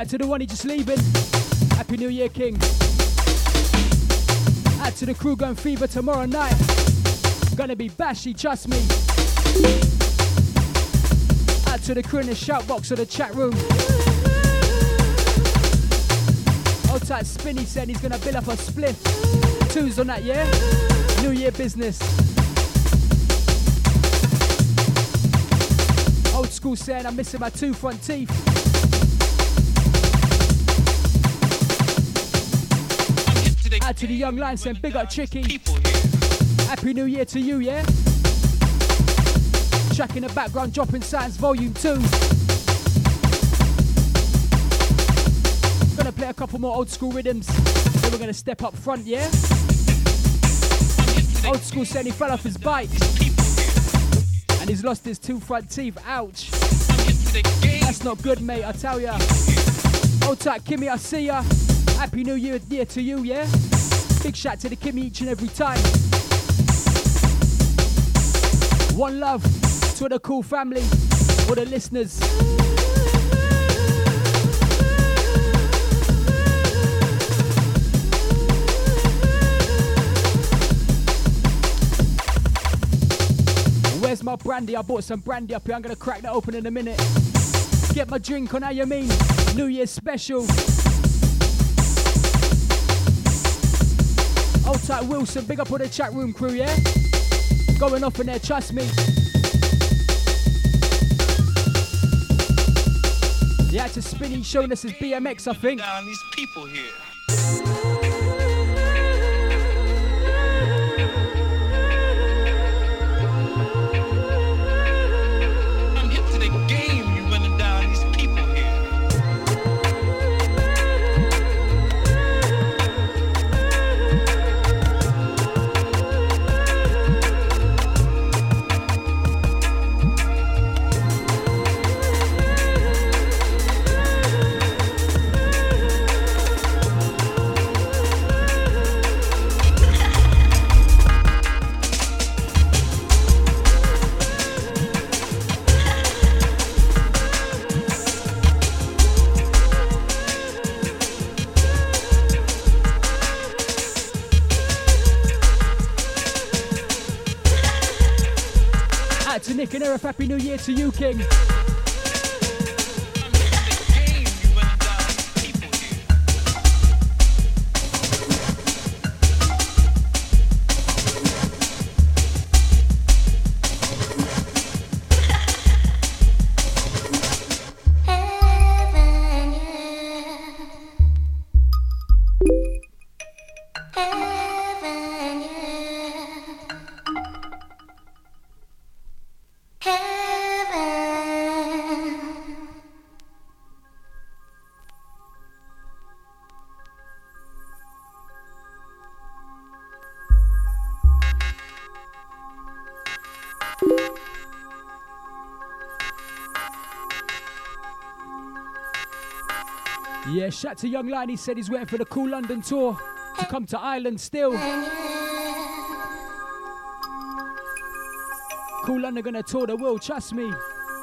out to the one he just leaving. Happy New Year, King. Out to the crew going fever tomorrow night. Gonna be bashy, trust me. Out to the crew in the shout box or the chat room. Old tight Spinny said he's gonna build up a spliff. 2s on that, yeah? New Year business. Old school saying I'm missing my 2 front teeth. Out to the young lion saying big up Chicky. Happy New Year to you, yeah? Track in the background, dropping sounds, volume 2. Gonna play a couple more old school rhythms. Then we're gonna step up front, yeah? Old school saying he fell off his bike. And he's lost his 2 front teeth, ouch. That's not good, mate, I tell ya. Old tight Kimmy, I see ya. Happy New Year to you, yeah? Big shout to the Kimmy each and every time. One love to the cool family, all the listeners. Where's my brandy? I bought some brandy up here. I'm gonna crack that open in a minute. Get my drink on, how you mean? New Year's special. Old tight Wilson, big up all the chat room crew, yeah? Going off in there, trust me. Yeah, to Spinny showing us his BMX, I think. Down these people here. Happy New Year to you, King. Yeah, shout to Young Lion, he said he's waiting for the Cool London tour to come to Ireland still. Cool London gonna tour the world, trust me.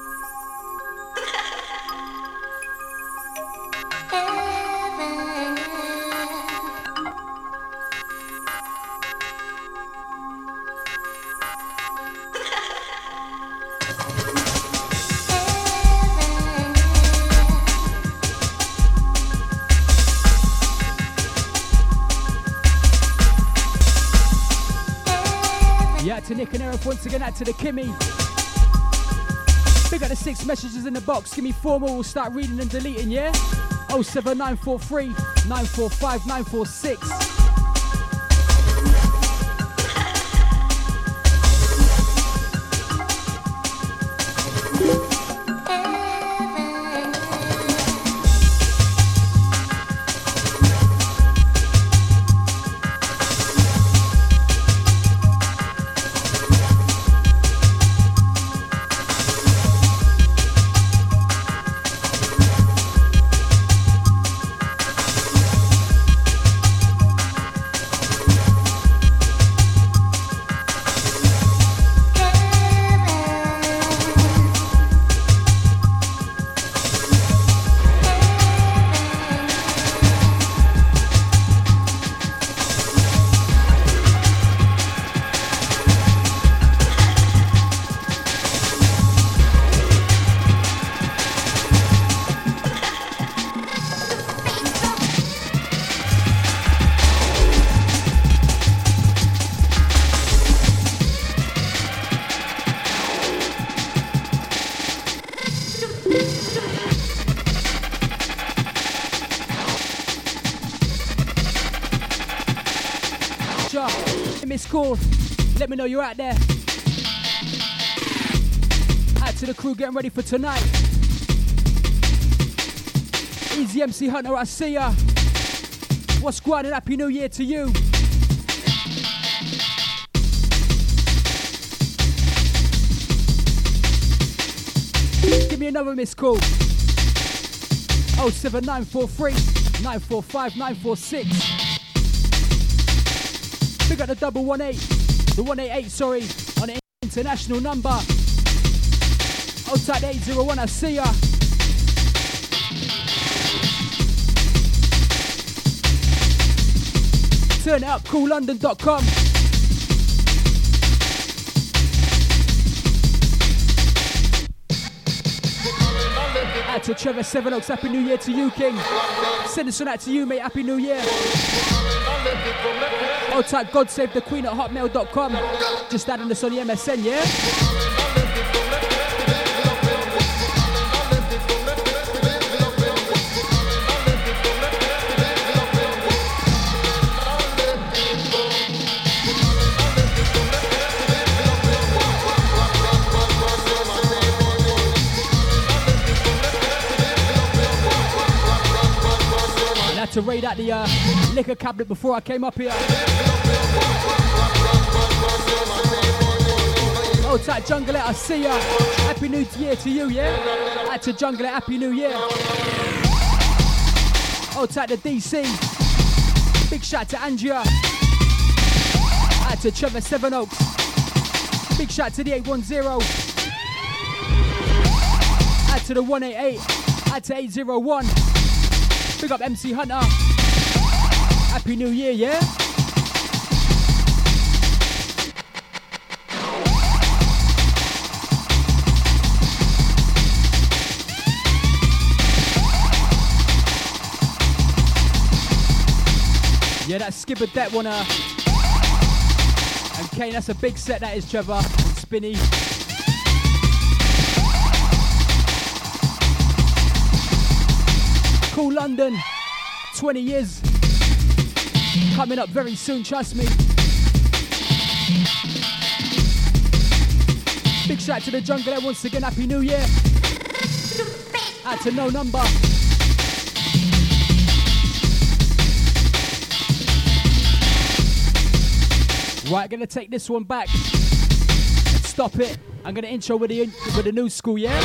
To Nick and Eric once again, out to the Kimmy. Big up the 6 messages in the box. Give me 4 more, we'll start reading and deleting, yeah? 07943 945 946. call. Let me know you're out there. Out to the crew getting ready for tonight. Easy MC Hunter, I see ya. What's going on? Happy New Year to you. Give me another missed call. 07943 945 946. Big up the 118. The 188, sorry, on the international number. Hold tight 801, I see ya. Turn it up, coollondon.com. Out to Trevor Seven Oaks, Happy New Year to you, King. Send this one out to you, mate, Happy New Year. I'll type God Save the Queen at hotmail.com. Just adding this on the MSN, yeah? To raid out the liquor cabinet before I came up here. Oh, tight Junglet, I see ya. Happy New Year to you, yeah? Out to Junglet, Happy New Year. Oh, tight the DC. Big shout to Andrea. Out to Trevor Seven Oaks. Big shout to the 810. Out to the 188. Out to 801. Big up MC Hunter. Happy New Year, yeah? Yeah, that skippered that one. And Kane, that's a big set that is, Trevor. And Spinny. Cool London, 20 years coming up very soon, trust me. Big shout to the jungle there once again, Happy New Year. Out to No Number. Right, gonna take this one back. Stop it. I'm gonna intro with the new school, yeah?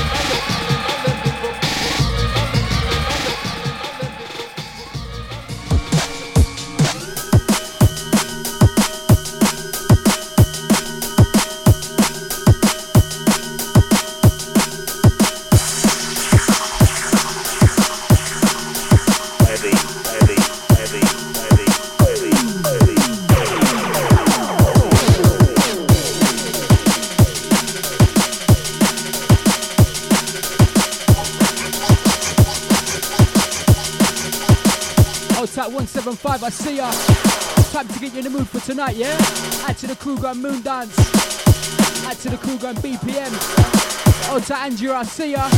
At 175, I see ya. Time to get you in the mood for tonight, yeah? Add to the crew going Moon Dance. Add to the crew going BPM. Oh, to Andrew, I see ya.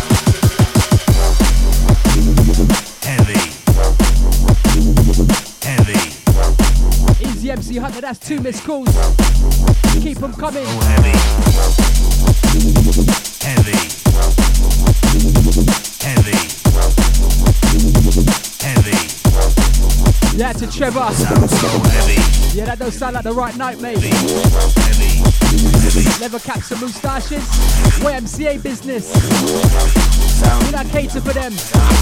Heavy. Easy MC Hunter, that's 2 missed calls. Keep them coming. Heavy. Yeah, to Trevor. Yeah, that don't sound like the right night, mate. Leather caps and moustaches. YMCA business. We not cater for them.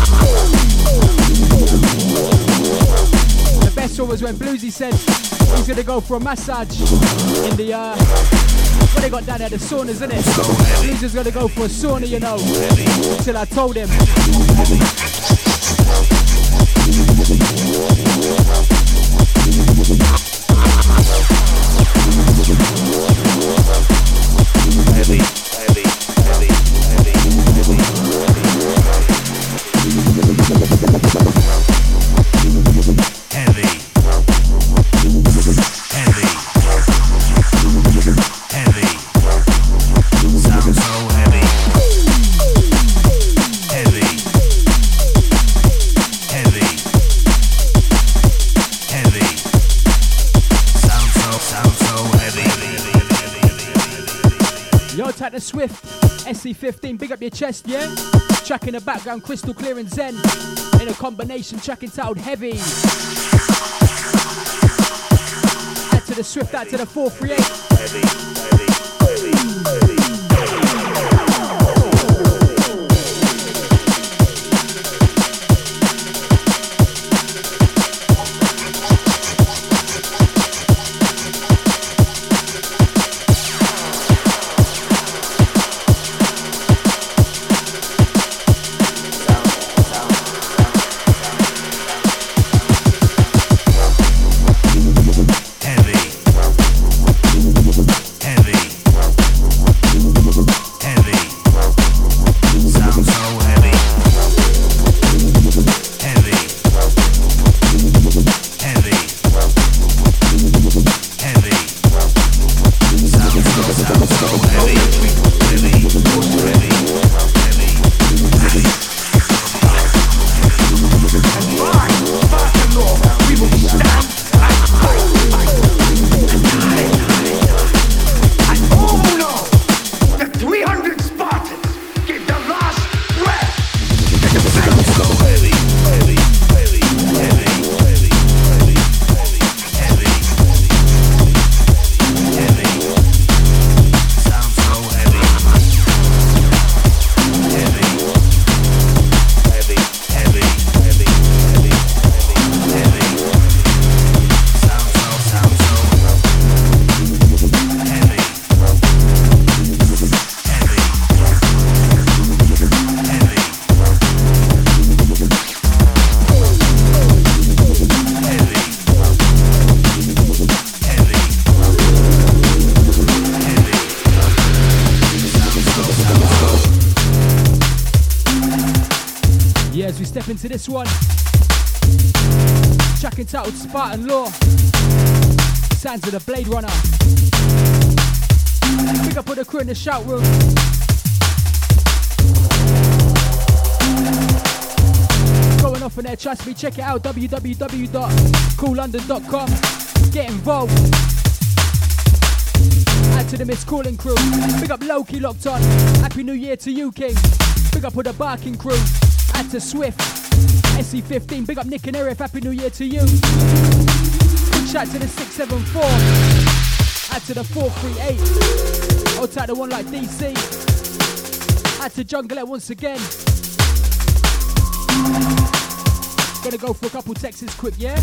The best one was when Bluesy said he's gonna go for a massage in the what they got down there, the saunas, isn't it? Bluesy's gonna go for a sauna, you know. Until I told him. Yo, type the Swift, SC15, big up your chest, yeah? Track in the background, crystal clear and zen. In a combination track entitled Heavy. Add to the Swift, add to the 438. Heavy, heavy, heavy, heavy, heavy. Into this one, track entitled Spartan Law, sounds of the Blade Runner. Big up all the crew in the shout room. Going off in there, trust me, check it out, www.coollondon.com. Get involved. Add to the Miss Calling crew. Big up Loki locked on. Happy New Year to you, King. Big up all the Barking crew. Add to Swift, SC15, big up Nick and Arif, Happy New Year to you. Big shout to the 674, add to the 438, I'll take the one like DC, add to Jungle once again. Gonna go for a couple texts quick, yeah?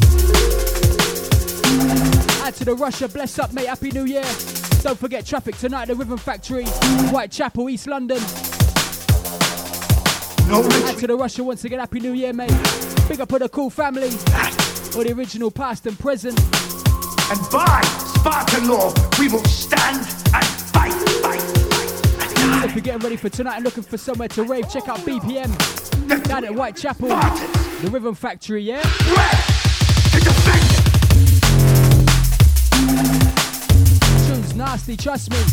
Add to the Russia, bless up mate, Happy New Year. Don't forget traffic tonight at the Rhythm Factory, Whitechapel, East London. Add to the Russia once again, Happy New Year, mate. Big up all the cool family, all the original past and present. And by Spartan law, we will stand and fight, fight, fight. If you're getting ready for tonight and looking for somewhere to rave, check out BPM down at Whitechapel, the Rhythm Factory, yeah? Tune's nasty, trust me.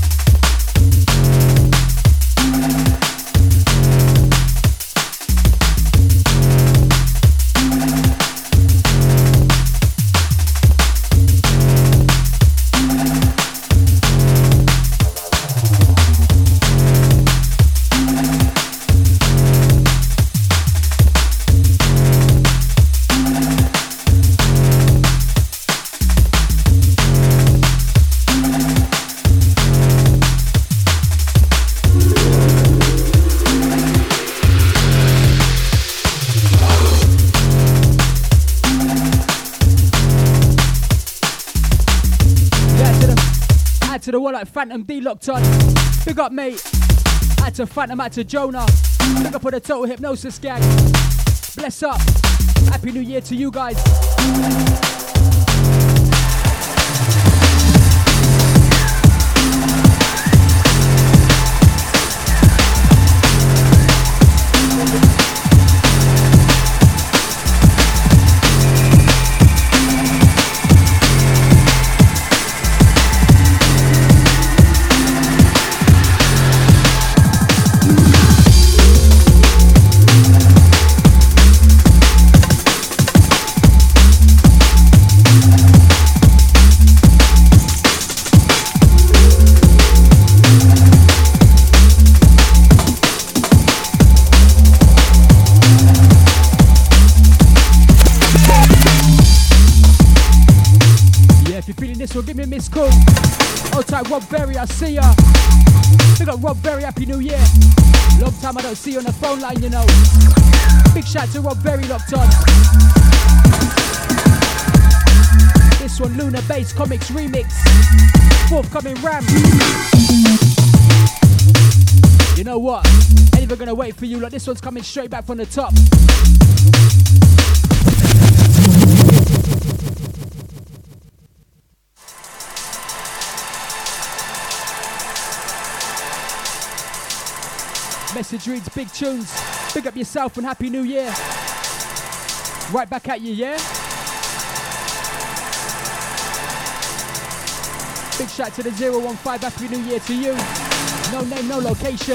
To the one like Phantom D locked on. Big up, mate. Add to Phantom, add to Jonah. Big up on the Total Hypnosis gang. Bless up. Happy New Year to you guys. this cool. Old type Rob Berry, I see ya. Big up Rob Berry, Happy New Year. Long time I don't see you on the phone line, you know. Big shout to Rob Berry locked on. This one, Lunar Bass Comics Remix. Forthcoming Ram. You know what? Ain't even gonna wait for you, like this one's coming straight back from the top. Message reads, big tunes. Big up yourself and Happy New Year. Right back at you, yeah? Big shout to the 015, Happy New Year to you. No name, no location.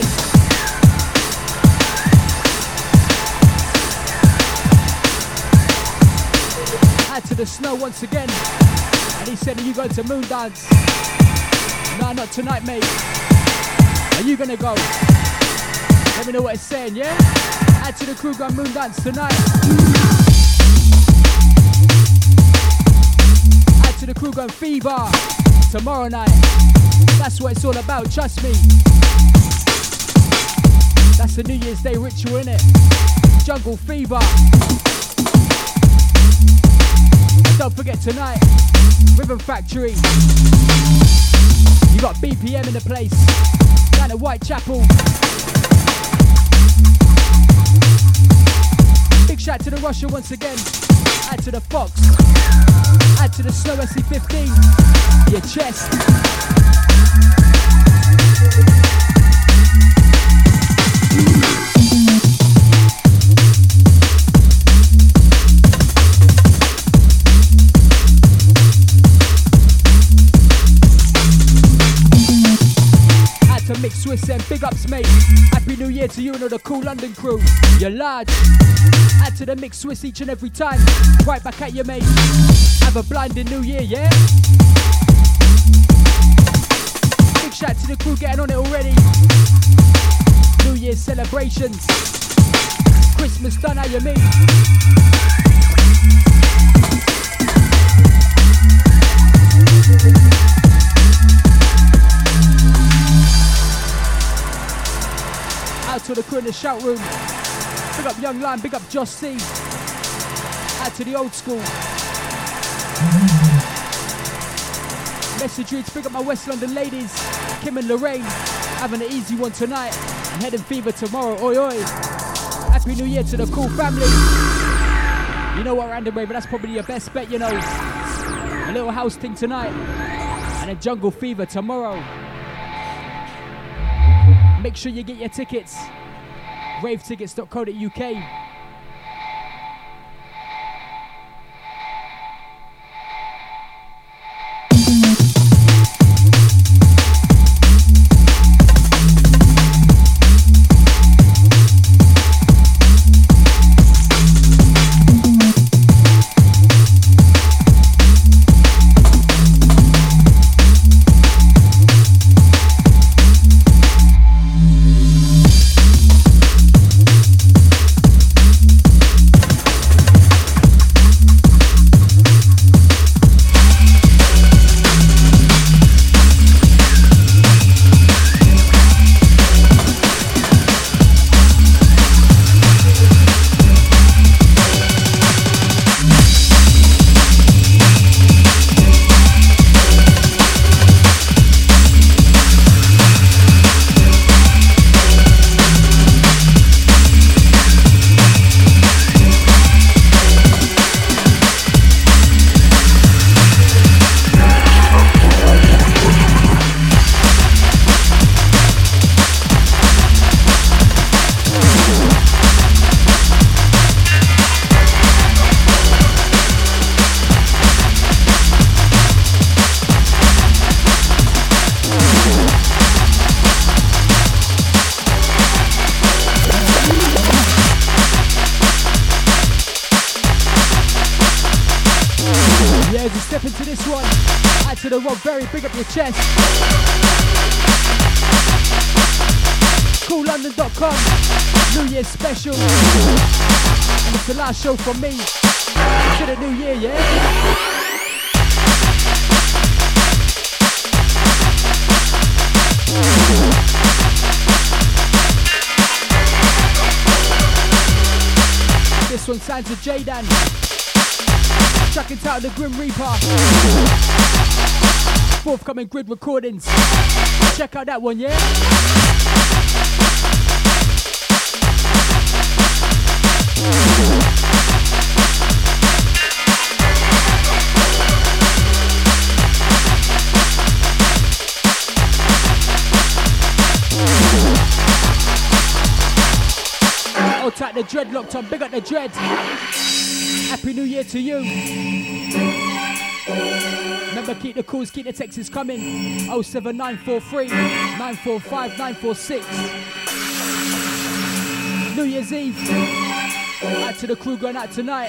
Add to the snow once again. And he said, are you going to moon dance? Nah, not tonight, mate. Are you gonna go? Let me know what it's saying, yeah? Add to the crew gun moon dance tonight. Add to the crew gun fever tomorrow night. That's what it's all about, trust me. That's the New Year's Day ritual, innit? Jungle fever. And don't forget tonight, Rhythm Factory. You got BPM in the place. Down at Whitechapel. Big shout to the Russia once again. Add to the Fox. Add to the Snow SC15. Your chest. Add to Mix Swiss and big ups, mate. Happy New Year to you and all the cool London crew. You're large. Add to the Mix Swiss each and every time. Right back at you, mate. Have a blinding New Year, yeah? Big shout to the crew getting on it already. New Year's celebrations. Christmas done, how you mean? Out to the crew in the shout room. Big up Young Lion, big up Josh C. Out to the old school. Message reads, big up my West London ladies. Kim and Lorraine, having an easy one tonight. And heading fever tomorrow, oi oi. Happy New Year to the cool family. You know what, Random Raver, that's probably your best bet, you know. A little house thing tonight. And a jungle fever tomorrow. Make sure you get your tickets. ravetickets.co.uk. Very big up your chest. CoolLondon.com. New Year's special. And it's the last show from me. To the new year, yeah? one signed to Jaydan. Track it out the Grim Reaper. Forthcoming Grid Recordings. Check out that one, yeah? Oh, tight the dreadlocked on, big up the dread. Happy New Year to you. Remember, keep the calls, keep the texts coming. 07943 945 946. New Year's Eve. Out to the crew going out tonight.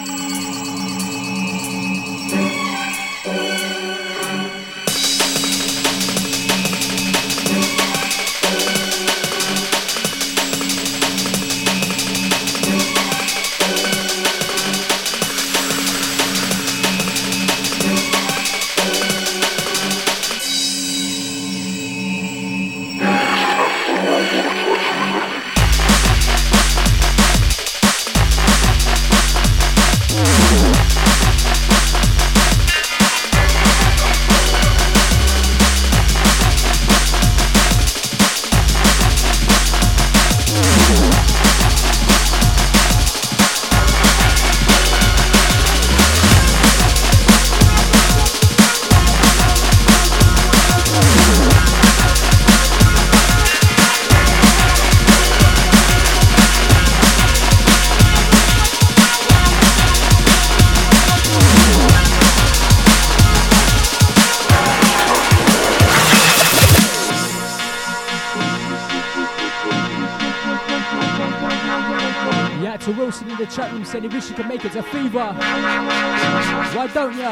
In the chat room said he wish he could make it to Fever. Why don't ya?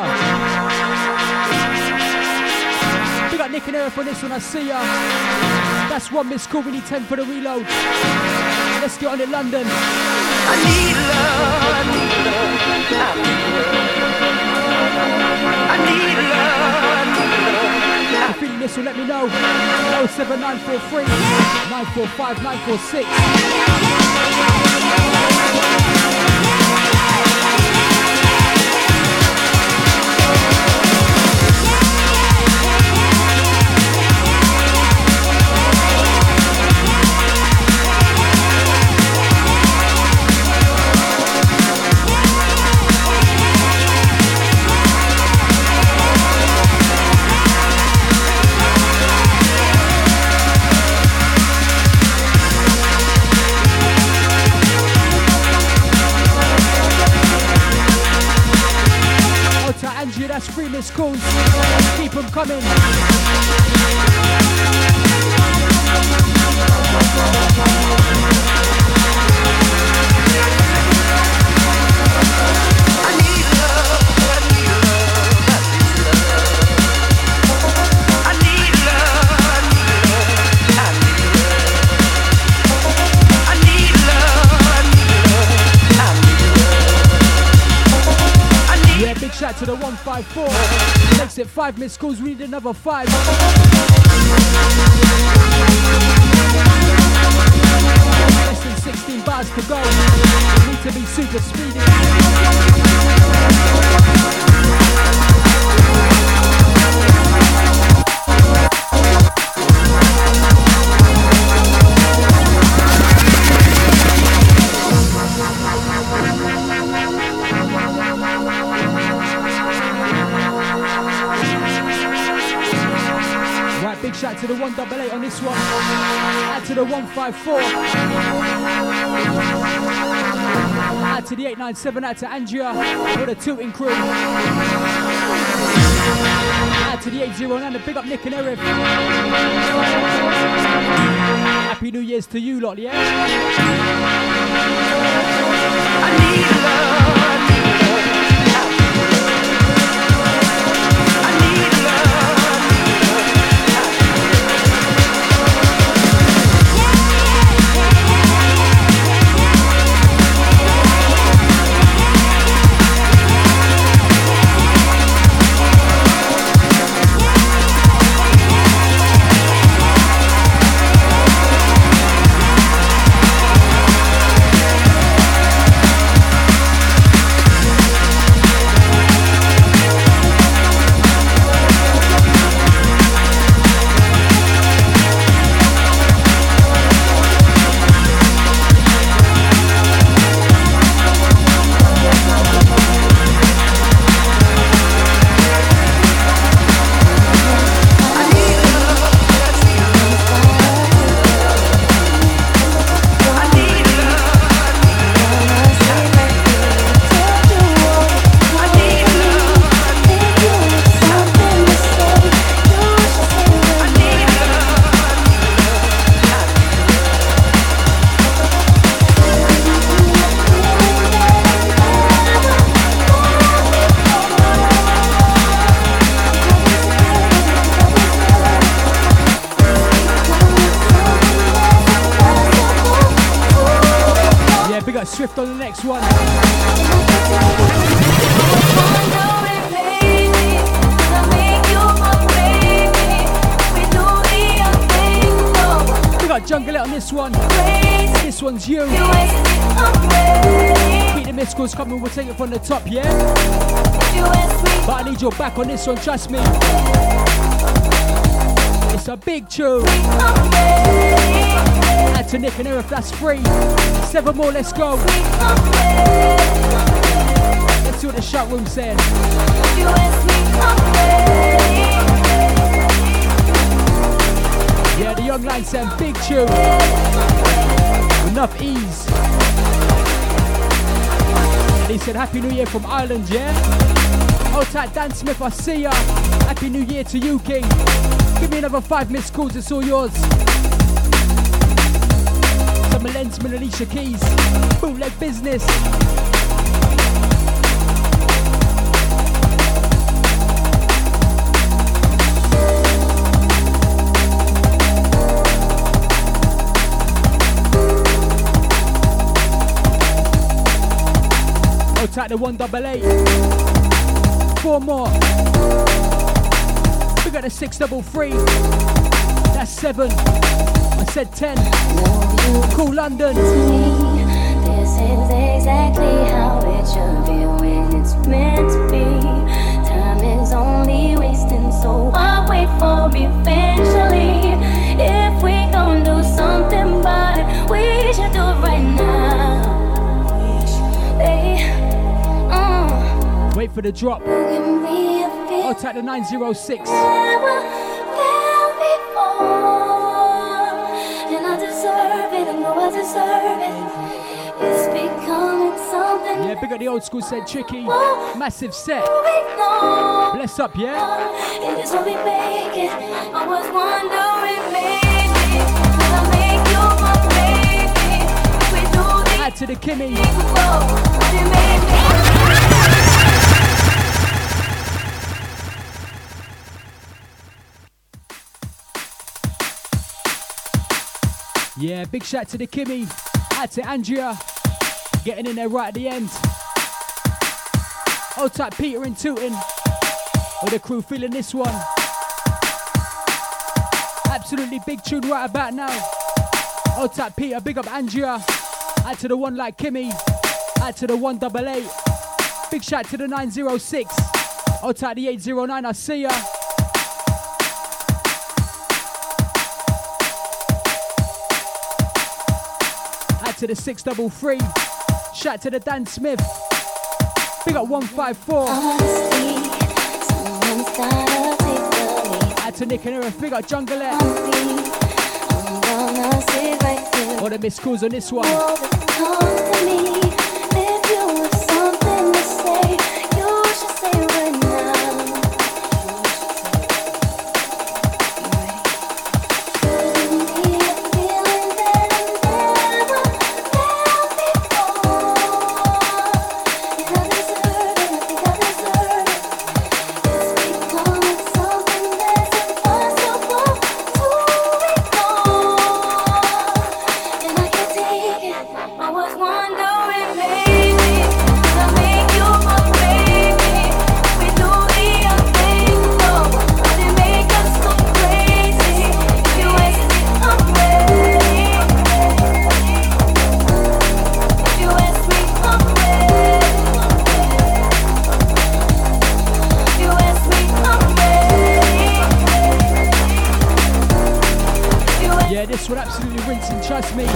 We got Nick and Eric on this one, I see ya. That's one missed call, we need 10 for the reload. Let's get on it, London. I need love, I need love, I need love, If you're feeling this one, let me know. 07943 945 946. That's 3 missed calls. Keep them coming. Shout to the 154. Makes it 5 missed calls. We need another 5. Less than 16 bars to go. We need to be super speedy. Big shout to the 188 on this one. Add to the 154. Add to the 897. Add to Andrea. For the Tilting crew. Add to the 809. The big up Nick and Eric. Happy New Year's to you lot, yeah? I need love. Swift on the next one. We got Jungle It on this one. This one's you. Keep the missed calls coming, we'll take it from the top, yeah? But I need your back on this one, trust me. It's a big tune. Add to Nick and Eric, that's free. 7 more, let's go. Let's see what the shout room's saying. Yeah, the young line saying big tune. Enough ease. And he said Happy New Year from Ireland, yeah? Hold tight, Dan Smith, I see ya. Happy New Year to you, King. Give me another 5 missed calls, it's all yours. Summer Lensman, Alicia Keys. Bootleg business. Hold tight, the 188. 4 more. We got a 633. That's 7. I said 10. Cool London. This is exactly how it should be when it's meant to be. Time is only wasting, so I'll wait for eventually. If we gon' do something about it, we should do it right now. Wait for the drop. I'll take the 906. Yeah, big up the old school said tricky. Massive set. Bless up, yeah? It is what we make it. I was wondering maybe will I make you my baby? If we do this, add to the Kimmy. Yeah, big shout to the Kimmy. Add to Andrea. Getting in there right at the end. Old type Peter and Tootin. With the crew feeling this one. Absolutely big tune right about now. Old type Peter, big up Andrea. Add to the one like Kimmy. Add to the 188. Big shout to the 906. Old type the 809, I see ya. Add to the 633. Shout to the Dan Smith. Big up 154. Add to Nick and Eric. Big up Jungle It. All the missed calls on this one. This would absolutely rinse and trust me.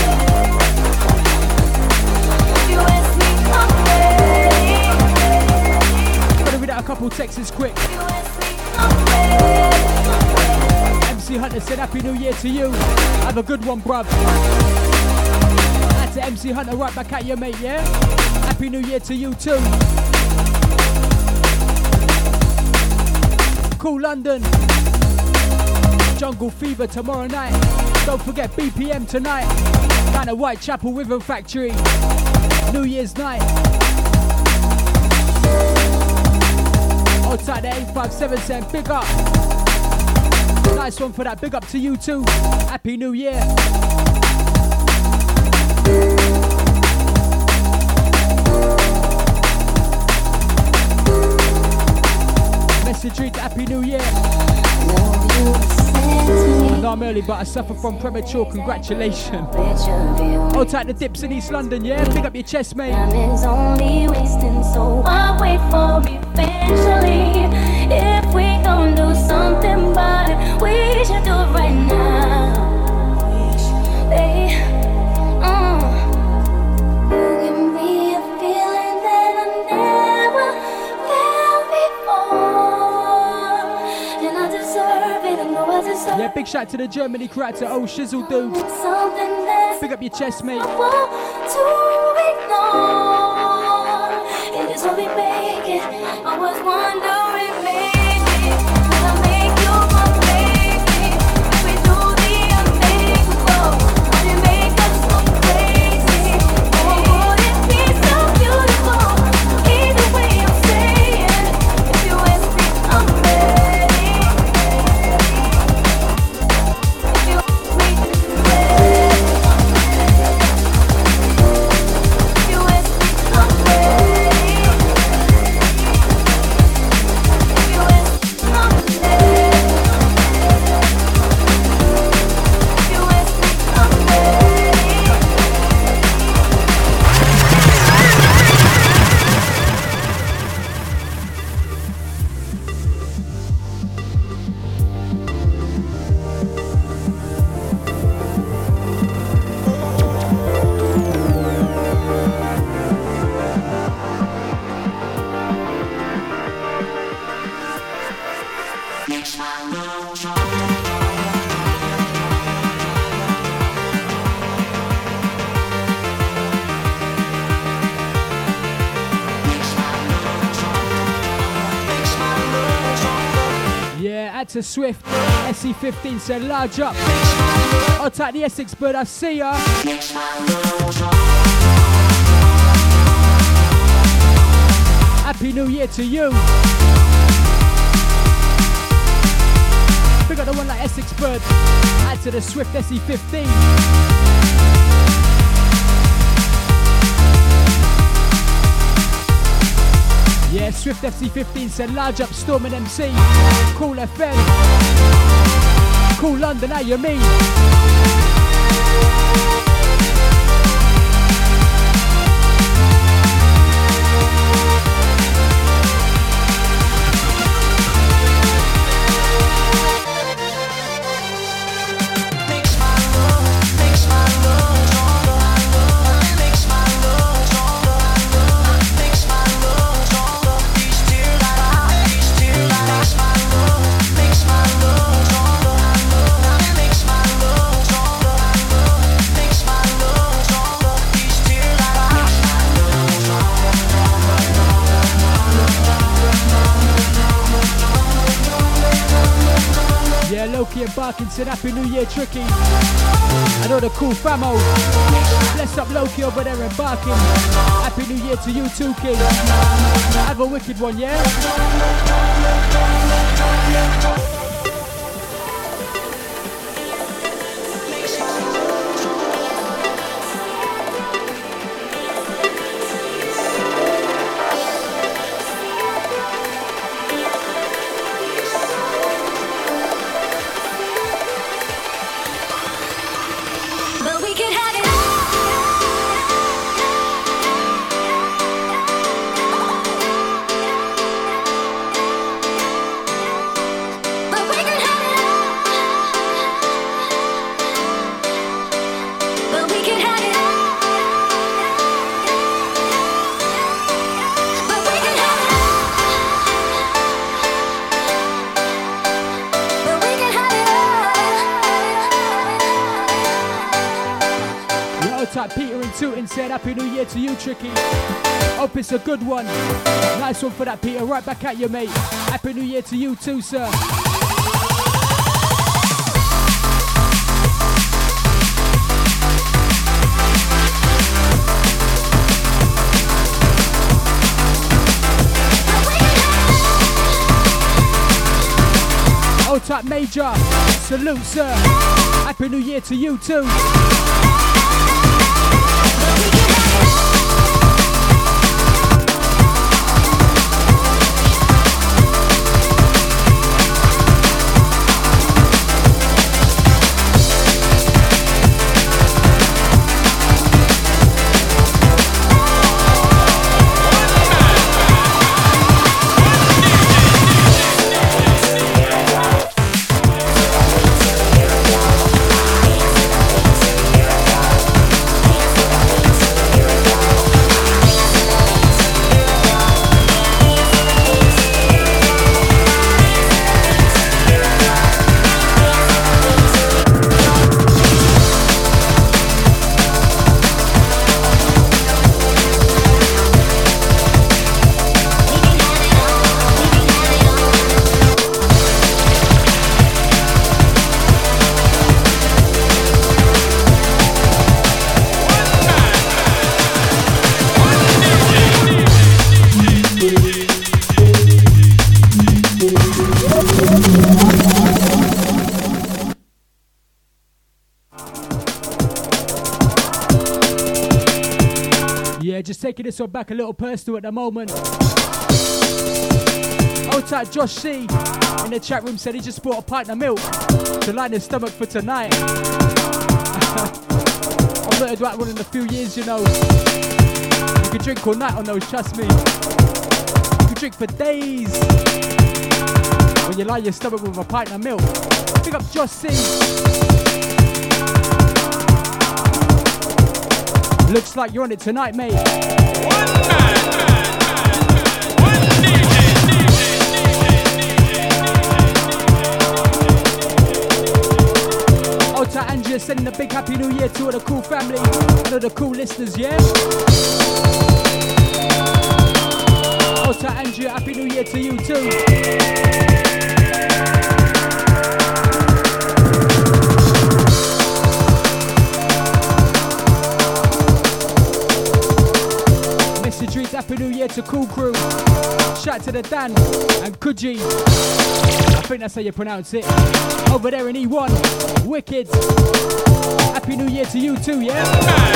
Gotta read out a couple texts quick. MC Hunter said Happy New Year to you. Have a good one, bruv. That's MC Hunter right back at you, mate, yeah? Happy New Year to you too. Cool London. Jungle Fever tomorrow night. Don't forget BPM tonight. Down at Whitechapel River Factory. New Year's night. Outside the 857 saying big up. Nice one for that. Big up to you too. Happy New Year. Mr. Dreed, Happy New Year. I know I'm early, but I suffer from premature congratulations. Hold tight the dips in East London, yeah? Pick up your chest, mate. Time is only wasting, so I'll wait for eventually. If we gon' do something about it, we should do it right now. Hey, you give me a feeling that I never felt before, and I deserve it. I know I deserve it. Yeah, big shout to the Germany crowd, to old Shizzle dude. Something that Pick up your chest, mate. I want to ignore. It is what we make it. I was wondering, maybe will I make you my baby? If we do the unthinkable, would it make us go crazy? Or would it be so beautiful? Either way, I'm saying, if you ask me, I'm ready. If you ask me, I'm ready. You ask me, I'm ready. You ask me, I'm ready. You ask me, I'm ready. Yeah, add to Swift. SC15 said large up. I'll take the Essex bird, I see ya. Happy New Year to you. We got the one like Essex bird. Add to the Swift SC15. Yeah, Swift FC15 said large up Stormin' MC. Cool FM. Cool London, how you mean? Loki and Barkin said Happy New Year, Tricky. I know the cool famo. Bless up Loki over there and Barkin. Happy New Year to you too, King. Have a wicked one, yeah? Peter and Tootin said Happy New Year to you, Tricky. Hope it's a good one. Nice one for that, Peter. Right back at you, mate. Happy New Year to you too, sir. Old type Major. Salute, sir. Happy New Year to you too. Yeah, just taking this one back a little personal at the moment. Old tight Josh C in the chat room said he just bought a pint of milk to line his stomach for tonight. I've not had that one in a few years, you know. You can drink all night on those, trust me. You can drink for days when you line your stomach with a pint of milk. Pick up Josh C. Looks like you're on it tonight, mate. Old tight Andrea sending a big happy new year to all the cool family and all the cool listeners, yeah? Old tight Andrea, happy new year to you too. Message reads happy new year to Cool Crew. Shout to the Dan and Kuji. I think that's how you pronounce it. Over there in E1. Wicked. Happy new year to you too, yeah?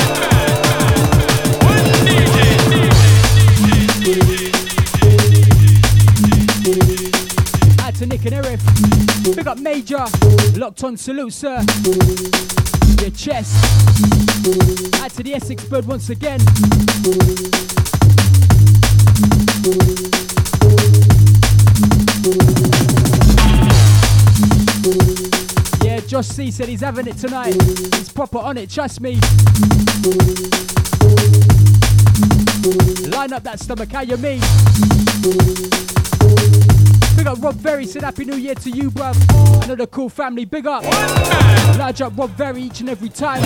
Add to Nick and Eric. Big up Major. Locked on, salute, sir. Your chest. Add to the Essex Bird once again. Yeah, Josh C said he's having it tonight. He's proper on it, trust me. Line up that stomach, how you mean? Big up Rob Very, said happy new year to you, bruv. Another cool family, big up. Large up Rob Very each and every time.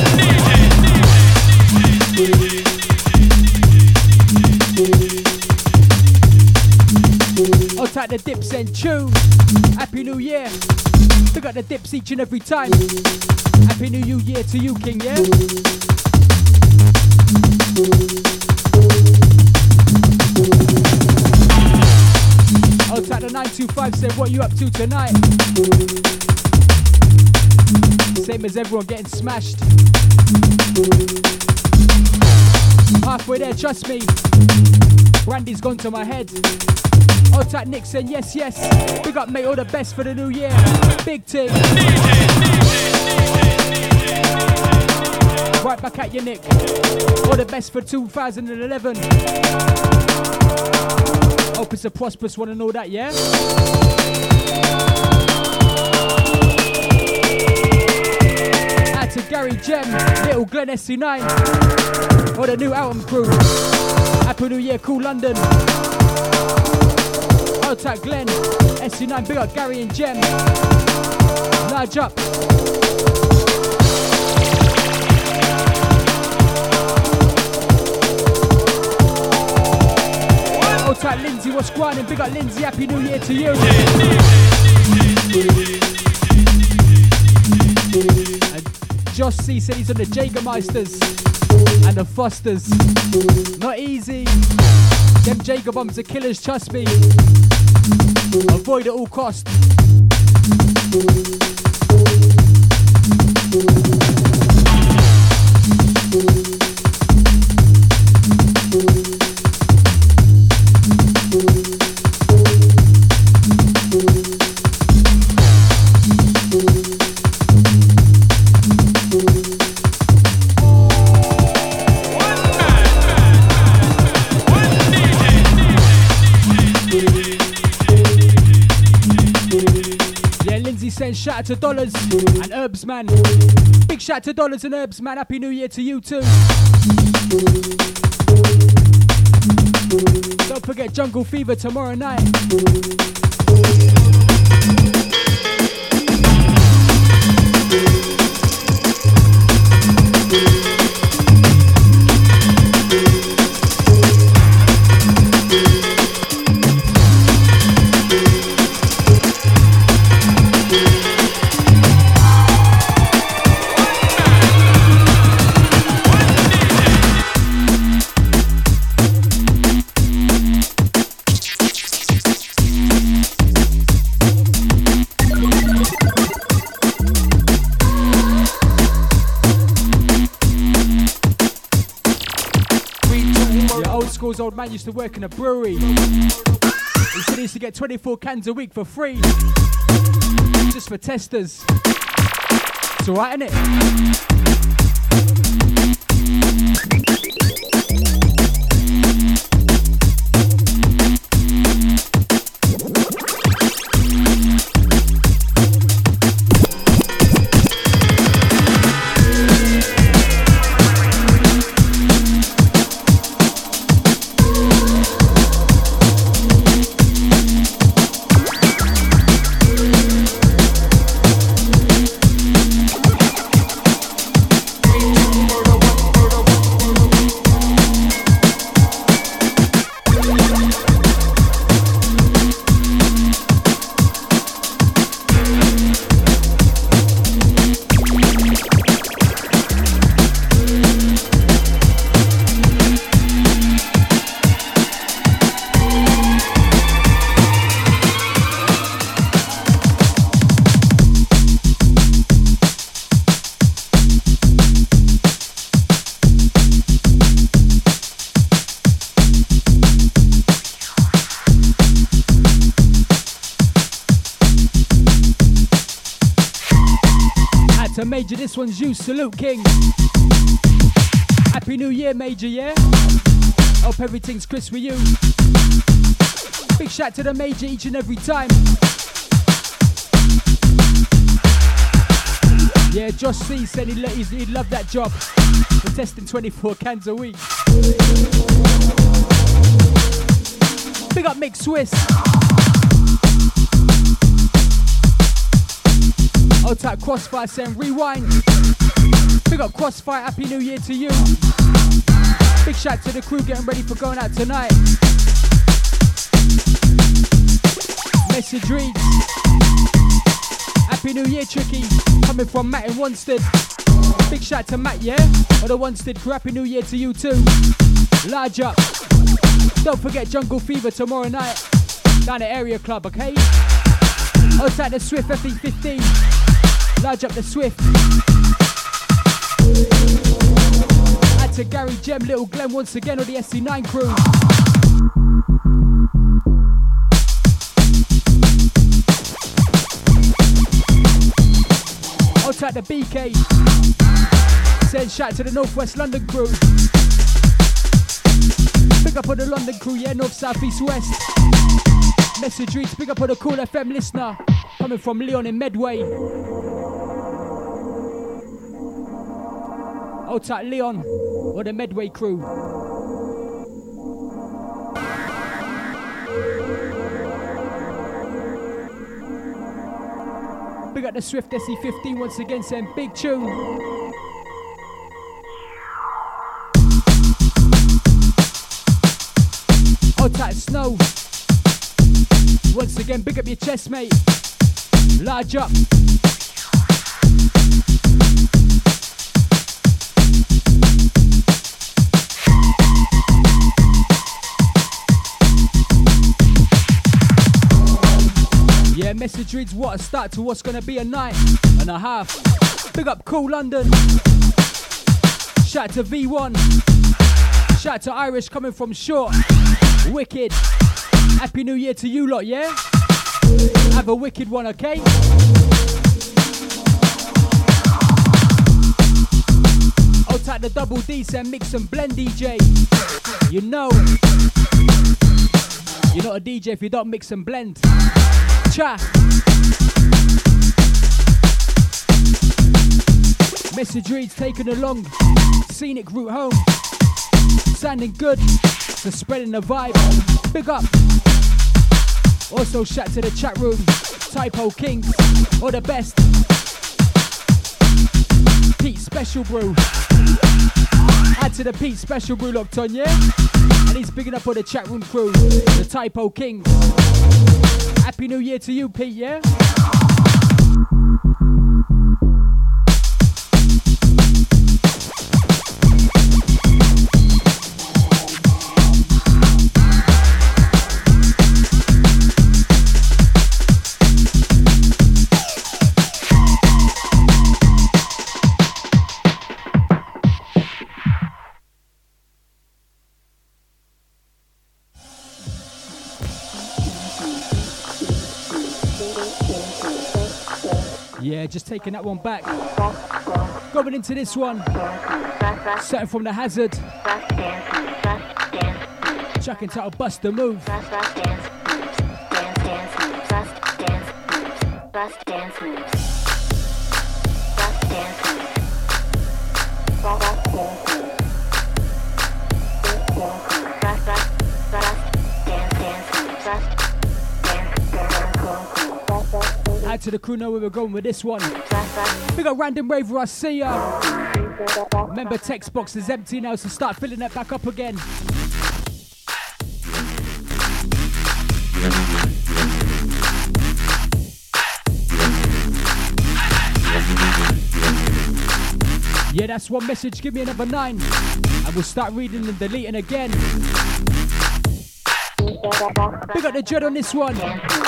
I'll take the dips and tune. Happy new year. Big up the dips each and every time. Happy new year to you, King, yeah? I'll take the 925 said, what you up to tonight? Same as everyone, getting smashed. Halfway there, trust me. Brandy's gone to my head. Old tight Nick saying yes, yes. Big up, mate, all the best for the new year. Big team. Right back at you, Nick. All the best for 2011. Hope it's a prosperous one and all that, yeah? Add to Gary Gem, Little Glen SC9. All the new Alton crew. Happy New Year, cool London. Old tight Glenn, SC9, big up Gary and Jem. Large up. Old tight Lindsay, what's grinding? Big up Lindsay, happy new year to you. And Josh C said he's on the Jägermeisters and the Fosters. Not easy. Them Jaeger bombs are killers, trust me. Avoid at all costs. Saying shout out to Dollars and Herbs, man. Big shout out to Dollars and Herbs, man. Happy New Year to you too. Don't forget Jungle Fever tomorrow night. old man used to work in a brewery. He said he used to get 24 cans a week for free. Just for testers. It's alright, innit? Major, this one's you, salute King. Happy New Year, Major, yeah? Hope everything's crisp with you. Big shout to the Major each and every time. Yeah, Josh C said he'd love that job for testing 24 cans a week. Big up Mick Swiss. Old type Crossfire saying rewind. Big up Crossfire, Happy New Year to you. Big shout to the crew getting ready for going out tonight. Message reads, Happy New Year, Tricky. Coming from Matt in Wanstead. Big shout to Matt, yeah? Or the Wanstead crew, Happy New Year to you too. Large up. Don't forget Jungle Fever tomorrow night. Down at Area Club, okay? Old type the Swift FE15. Large up the Swift. Add to Gary Jem, Little Glenn once again on the SC9 crew. I'll take the BK. Send shout to the Northwest London crew. Big up on the London crew, yeah, North, South, East, West. Message reads, big up on the Cool FM listener. Coming from Leon in Medway. Old tight Leon, or the Medway crew. Big up the Swift SE15 once again saying big tune. Old tight Snow. Once again, big up your chest, mate. Large up. Yeah, message reads, what a start to what's gonna be a night and a half. Big up Cool London. Shout to V1. Shout to Irish coming from Short. Wicked. Happy New Year to you lot, yeah? Have a wicked one, okay? I'll take the double D, say mix and blend DJ. You know, you're not a DJ if you don't mix and blend. Cha. Message reads, taken along, scenic route home. Sounding good, so spreading the vibe. Big up. Also shout to the chat room, Typo Kings, all the best. Pete Special Brew. Add to the Pete Special Brew locked on, yeah? And he's bigging up all the chat room crew, the Typo Kings. Happy New Year to you, Pete, yeah? Yeah, just taking that one back. Going into this one. Starting from the Hazard. Track entitled Bust the Move. Add to the crew know where we're going with this one. Big up Random Raver, I see ya. Remember, text box is empty now, so start filling that back up again. Yeah, that's one message. Give me another 9. And we'll start reading and deleting again. Big up the dread on this one.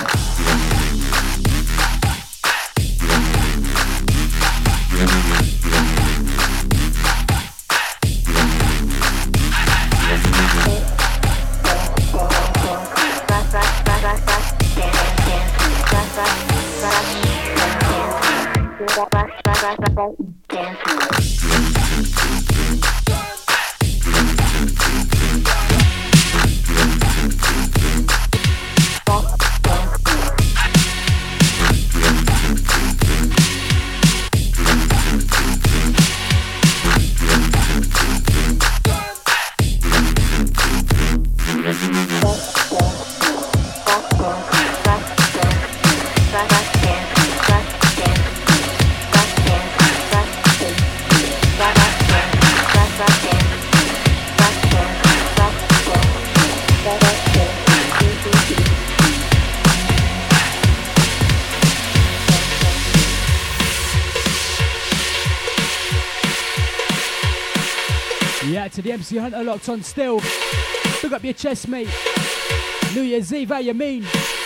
To the MC Hunter locked on still. Pick up your chest, mate. New Year's Eve, how you mean?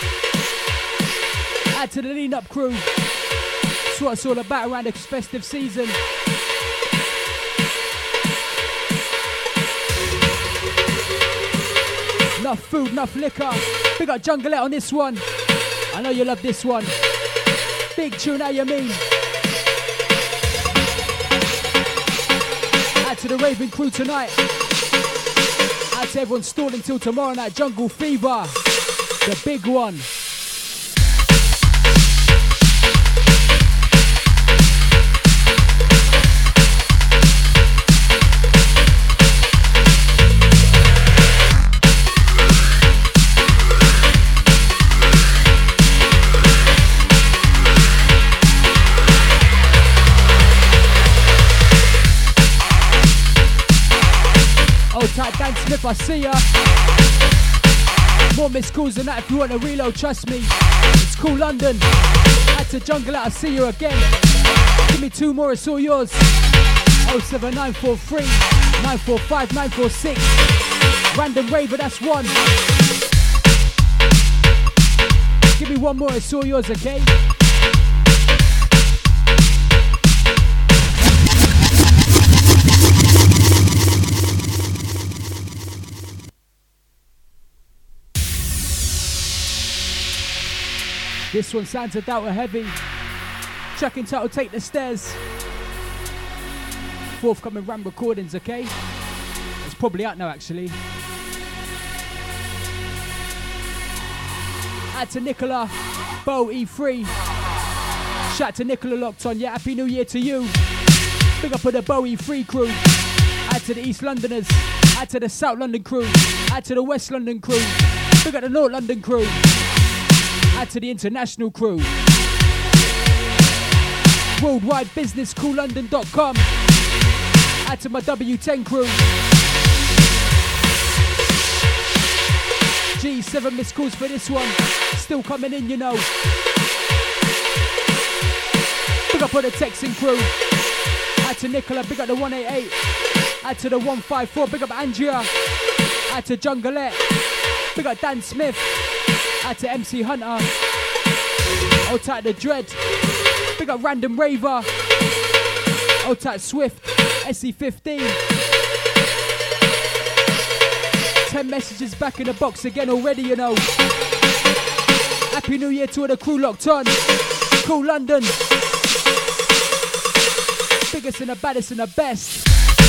Add to the lean up crew. That's what it's all about around the festive season. Enough food, enough liquor. Big up Jungleette on this one. I know you love this one. Big tune, how you mean? To the Raven crew tonight. Out to everyone stalling till tomorrow night. Jungle Fever, the big one. Dan Smith, I see ya. More missed calls than that if you want to reload, trust me. It's cool London. Add to Jungleette, I see you again. Give me 2 more, it's all yours. 07943 945 946. Random Raver, that's 1. Give me 1 more, it's all yours, okay? This one sounds a doubt heavy. Track entitled Take the Stairs. Forthcoming Ram Recordings, okay? It's probably out now, actually. Add to Nicola, Bo E3. Shout to Nicola locked on. Yeah, Happy New Year to you. Big up for the Bo E3 crew. Add to the East Londoners. Add to the South London crew. Add to the West London crew. Big up the North London crew. Add to the international crew. Worldwide business, coollondon.com. Add to my W10 crew. G7 missed calls for this one. Still coming in, you know. Big up on the Texan crew. Add to Nicola, big up the 188. Add to the 154, big up Andrea. Add to Jungleette. Big up Dan Smith. Add to MC Hunter. Old tight the Dread. Big up Random Raver. Old tight Swift. SE15. 10 messages back in the box again already, you know. Happy New Year to all the crew locked on. Cool London. biggest and the baddest and the best.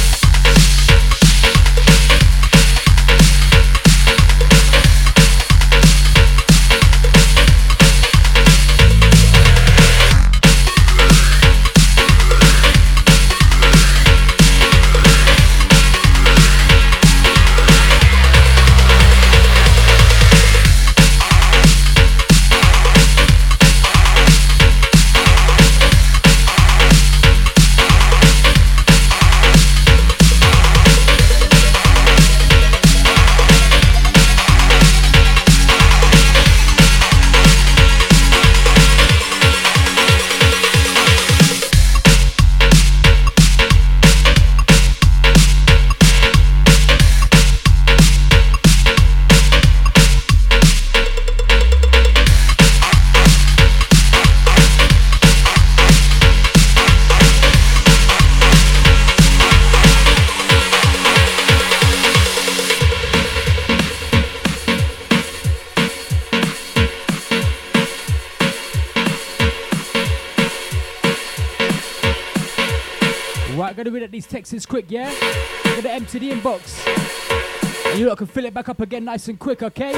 Gonna read out these texts quick, yeah? Gonna empty the inbox. And you lot can fill it back up again nice and quick, okay?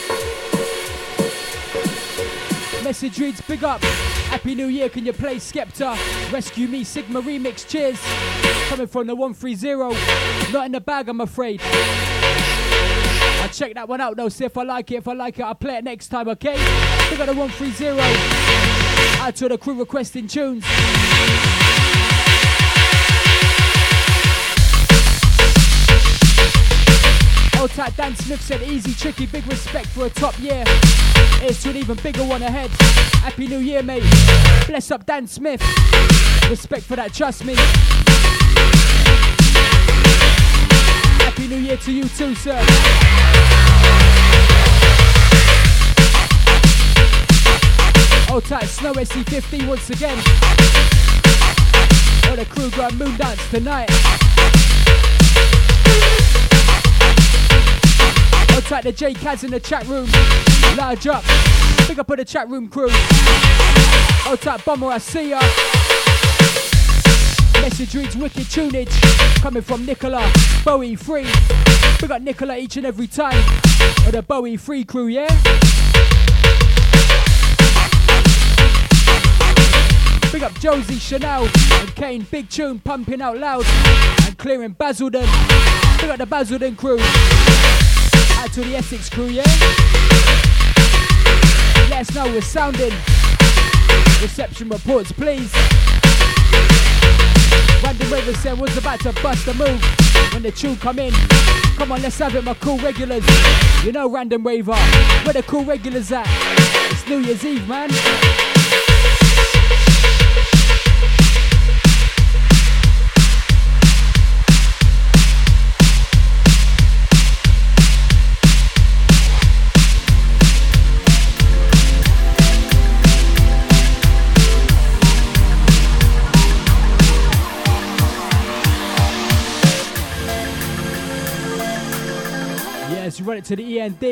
Message reads, big up. Happy New Year, can you play Skepta? Rescue Me, Sigma remix, cheers. Coming from the 130. Not in the bag, I'm afraid. I'll check that one out though, see if I like it. If I like it, I'll play it next time, okay? Big up the 130. Out to the crew requesting tunes. Old tight Dan Smith said easy, tricky, big respect for a top year. Here's to an even bigger one ahead. Happy New Year, mate. Bless up Dan Smith. Respect for that, trust me. Happy New Year to you too, sir. Old tight Snow SC50 once again. Oh, the crew got moon dance tonight. Hold tight the J-Cads in the chat room. Large up. Big up on the chat room crew. Hold tight Bomber, I see ya. Message reads wicked tunage. Coming from Nicola. Bowie free. Big up Nicola each and every time. Or the Bowie free crew, yeah? Big up Josie, Chanel and Kane. Big tune pumping out loud. And clearing Basildon. Big up the Basildon crew. Out to the Essex crew, yeah? Let us know we're sounding. Reception reports, please. Random Raver said was about to bust a move when the tune come in. Come on, let's have it, my cool regulars. You know Random Raver, where the cool regulars at? It's New Year's Eve, man. Yes, you run it to the END.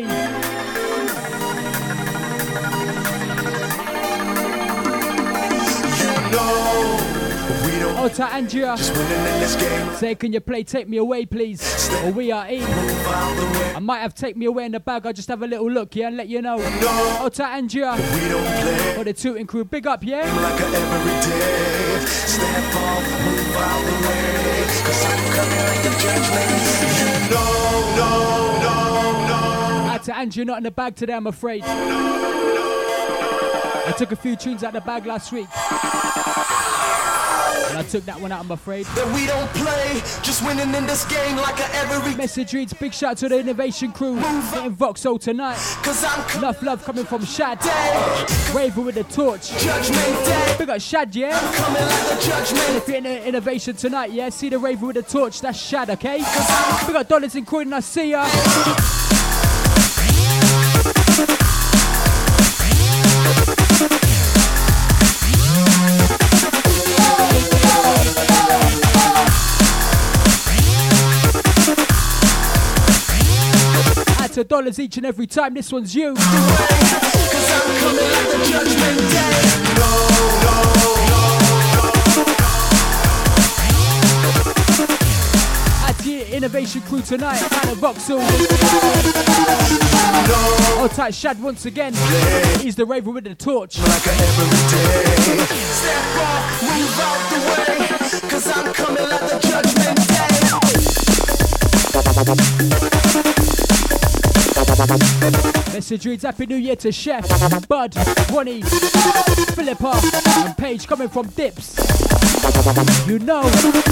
Oh, to Andrea. Say, can you play Take Me Away, please? Or We Are In. I might have Take Me Away in the bag. I'll just have a little look, yeah, and let you know. Oh, to Andrea. For the Tooting crew. Big up, yeah? Like everyday. Step off, move out the way. 'Cause I'm coming like the judgment. No. Out to Andrea, not in the bag today, I'm afraid. I took a few tunes out of the bag last week. And I took that one out, I'm afraid. That we don't play, just winning in this game like a every. Message reads, big shout to the Innovation crew. Getting Vauxhall tonight. 'Cause I'm enough love coming from Shad. Raver with the torch. Judgment Day. Big up Shad, yeah? I'm coming like the judgment. If you're in the Innovation tonight, yeah? See the Raver with the torch, that's Shad, okay? Big up Dollars in Croydon, I see ya. To dollars each and every time, this one's you. 'Cause I'm coming like the judgment day. No. Innovation crew tonight out of Vauxhall. Hold tight, Shad once again. He's the raver with the torch. Like a everyday. Step off, move out the way, 'cause I'm coming like the judgment day. Message reads Happy New Year to Chef, Bud, Ronnie, Philippa, and Paige coming from Dips. You know.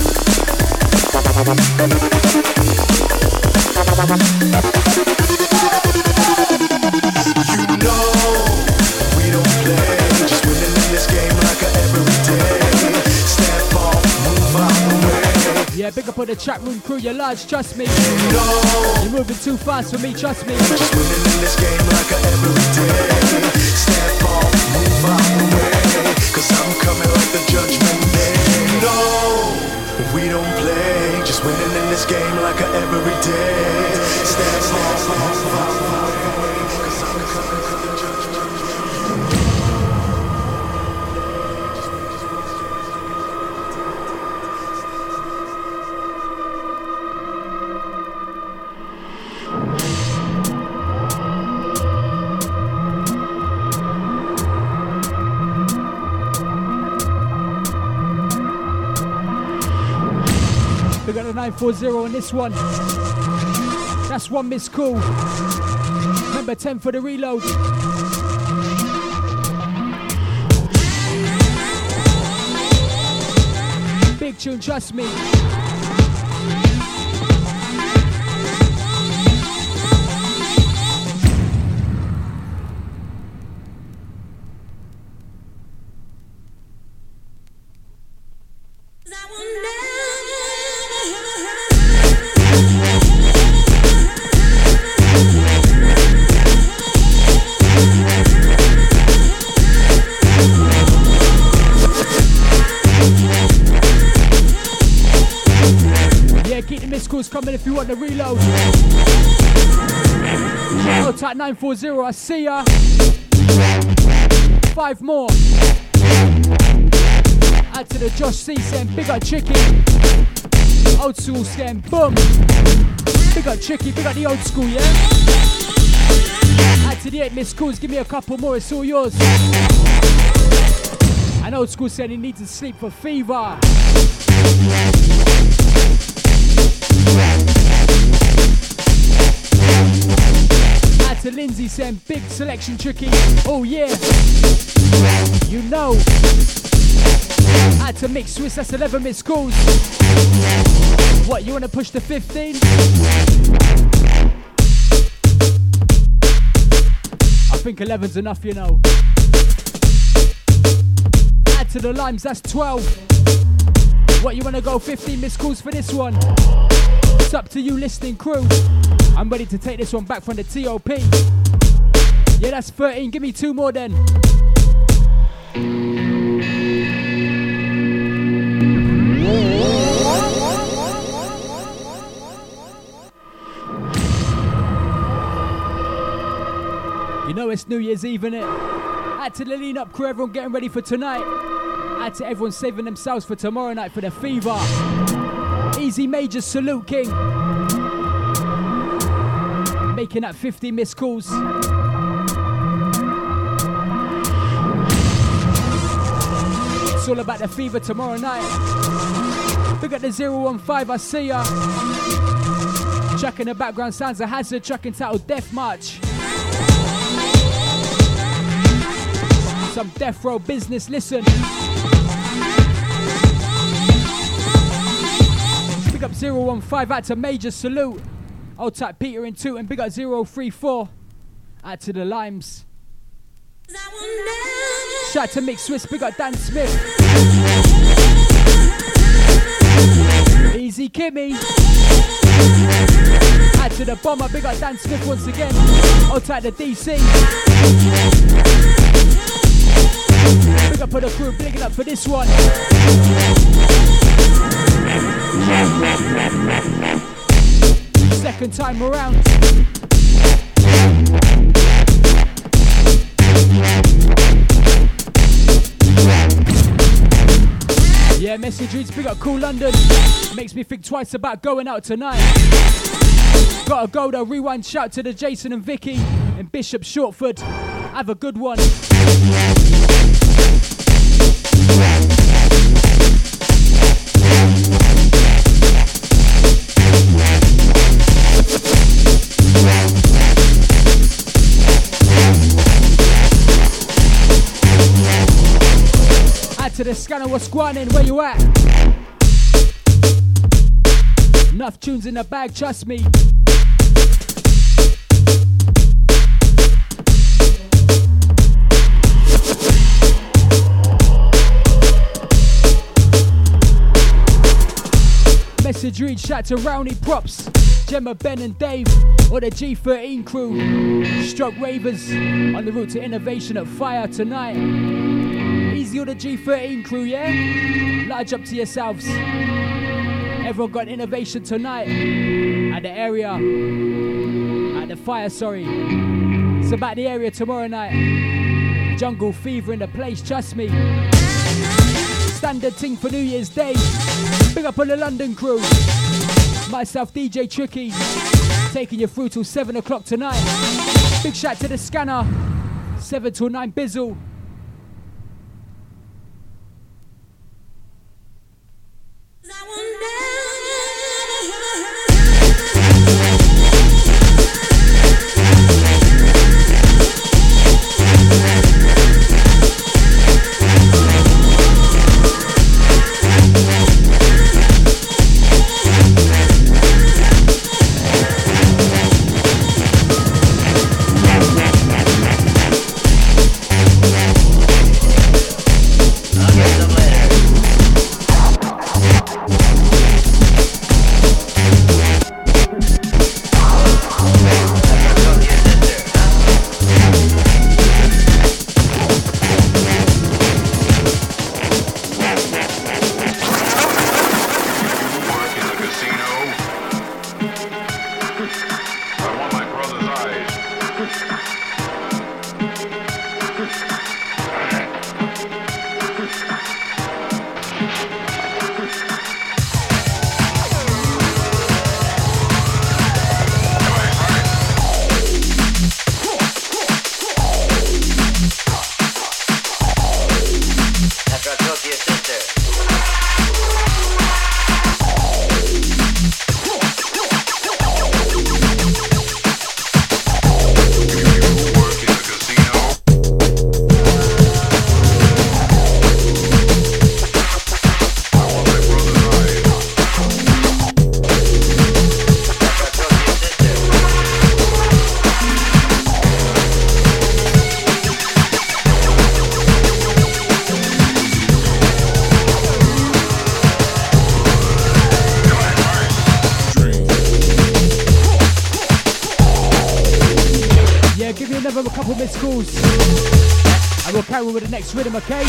You know, we don't play, just winning in this game like a everyday. Step off, move out the way. Yeah, big up on the chat room crew, you're large, trust me. You know, you're moving too fast for me, trust me. Just winning in this game like a everyday. Step off, move out the way, 'cause I'm coming like the judgment day. No, we don't play, just winning in this game like a everyday. Step off, move out the way, 'cause I'm coming like the judgment day. We got a 940 on this one. That's one missed call. Number 10 for the reload. Big tune, trust me. Coming if you want the reload. Oh, type 940, I see ya. 5 more. Add to the Josh C saying big up Chicky. Old school saying boom. Big up Chicky, big up the old school, yeah? Add to the 8 missed calls, give me a couple more, it's all yours. And old school saying he needs to sleep for fever. Add to Lindsay saying big selection Tricky. Oh yeah, you know. Add to Mix Swiss, that's 11 missed calls. What, you wanna push to 15? I think 11's enough, you know. Add to the Limes, that's 12. What, you wanna go 15 missed calls for this one? It's up to you, listening crew. I'm ready to take this one back from the TOP. Yeah, that's 13. Give me 2 more then. You know it's New Year's Eve, innit? Add to the lean up crew, everyone getting ready for tonight. Add to everyone saving themselves for tomorrow night for the fever. Easy Major salute, King. Making that 50 missed calls. It's all about the fever tomorrow night. Look at the 015, I see ya. Track in the background sounds a hazard, track entitled Death March. Some death row business, listen. Big up 015, out to Major salute. I'll type Peter in 2 and big up 034. Out to the Limes. Shout out to Mick Swiss, big up Dan Smith. Easy Kimmy. Out to the Bomber, big up Dan Smith once again. I'll type the DC. Big up for the crew, big it up for this one. Second time around. Yeah, Message reads, big up Cool London. Makes me think twice about going out tonight. Gotta go though, rewind, shout to the Jason and Vicky in Bishop Shortford. Have a good one. Add to the scanner, what's going on? Where you at? Enough tunes in the bag, trust me. Message read, shout to Rowney Props, Gemma, Ben and Dave, or the G13 crew. Stroke Ravers on the route to innovation at Fire tonight. Easy, all the G13 crew, yeah? Large up to yourselves. Everyone got innovation tonight at the area, at the Fire, sorry. It's about the area tomorrow night. Jungle fever in the place, trust me. Standard thing for New Year's Day. Big up on the London crew. Myself, DJ Tricky, taking you through till 7 o'clock tonight. Big shout to the scanner, 7 till 9 Bizzle. With the next rhythm, okay?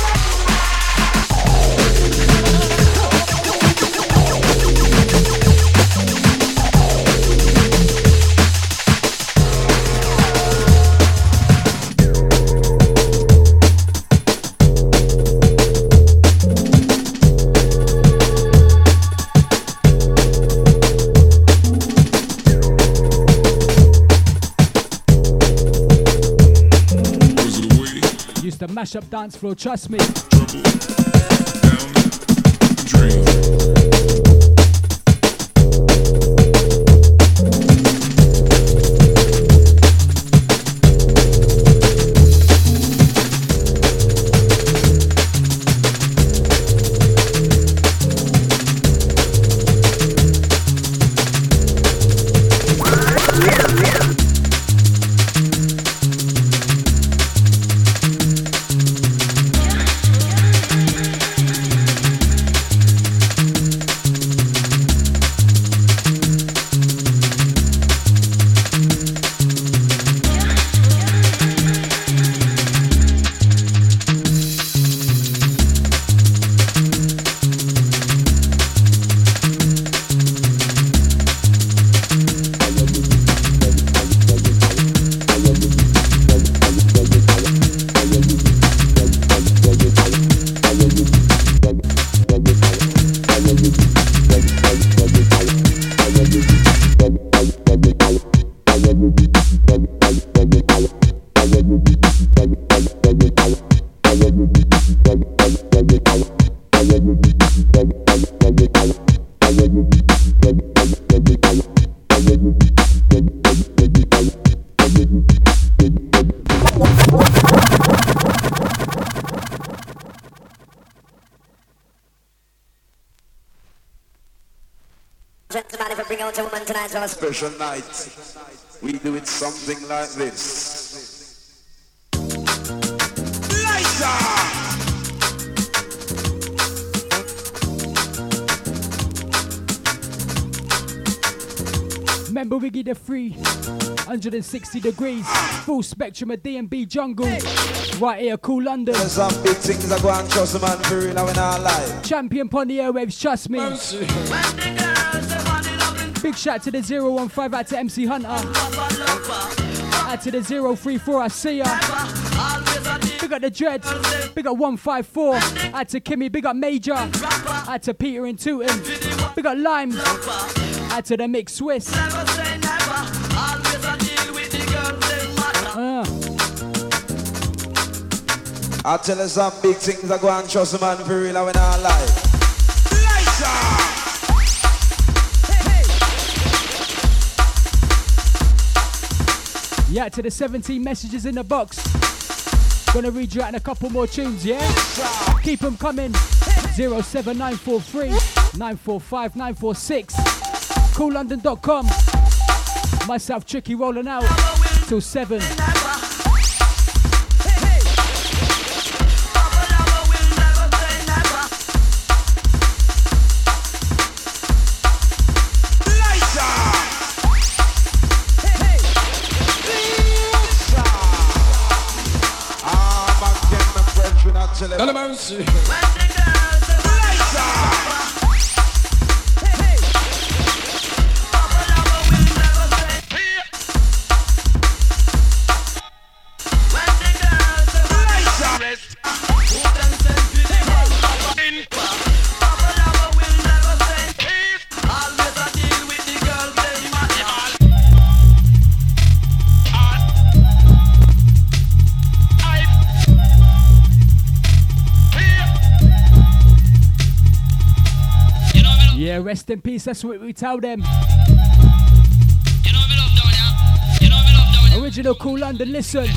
Mash up dance floor, trust me. Gentlemen, if I bring out a woman tonight, so Special night. We do it something like this. Lighter! Remember we get the free 160 degrees, full spectrum of D&B jungle. Right here, Cool London. There's some big things that go on, trust the man for real, now in our life. Champion on the airwaves, trust me. Big shout to the 015 out to MC Hunter. Out to the 034, I see ya. Big up the Dread. Big up 154. Out to Kimmy, big up Major. Out to Peter and Tootin. Big up Lime. Out to the Mix Swiss. I tell you some big things that go on, trust the man for real, now in our life. Yeah, to the 17 messages in the box. Gonna read you out in a couple more tunes, yeah? Keep them coming. 07943 945 946. CoolLondon.com. Myself, Tricky, rolling out till 7. Elementary. Yeah, rest in peace, that's what we tell them. Original Cool London, listen.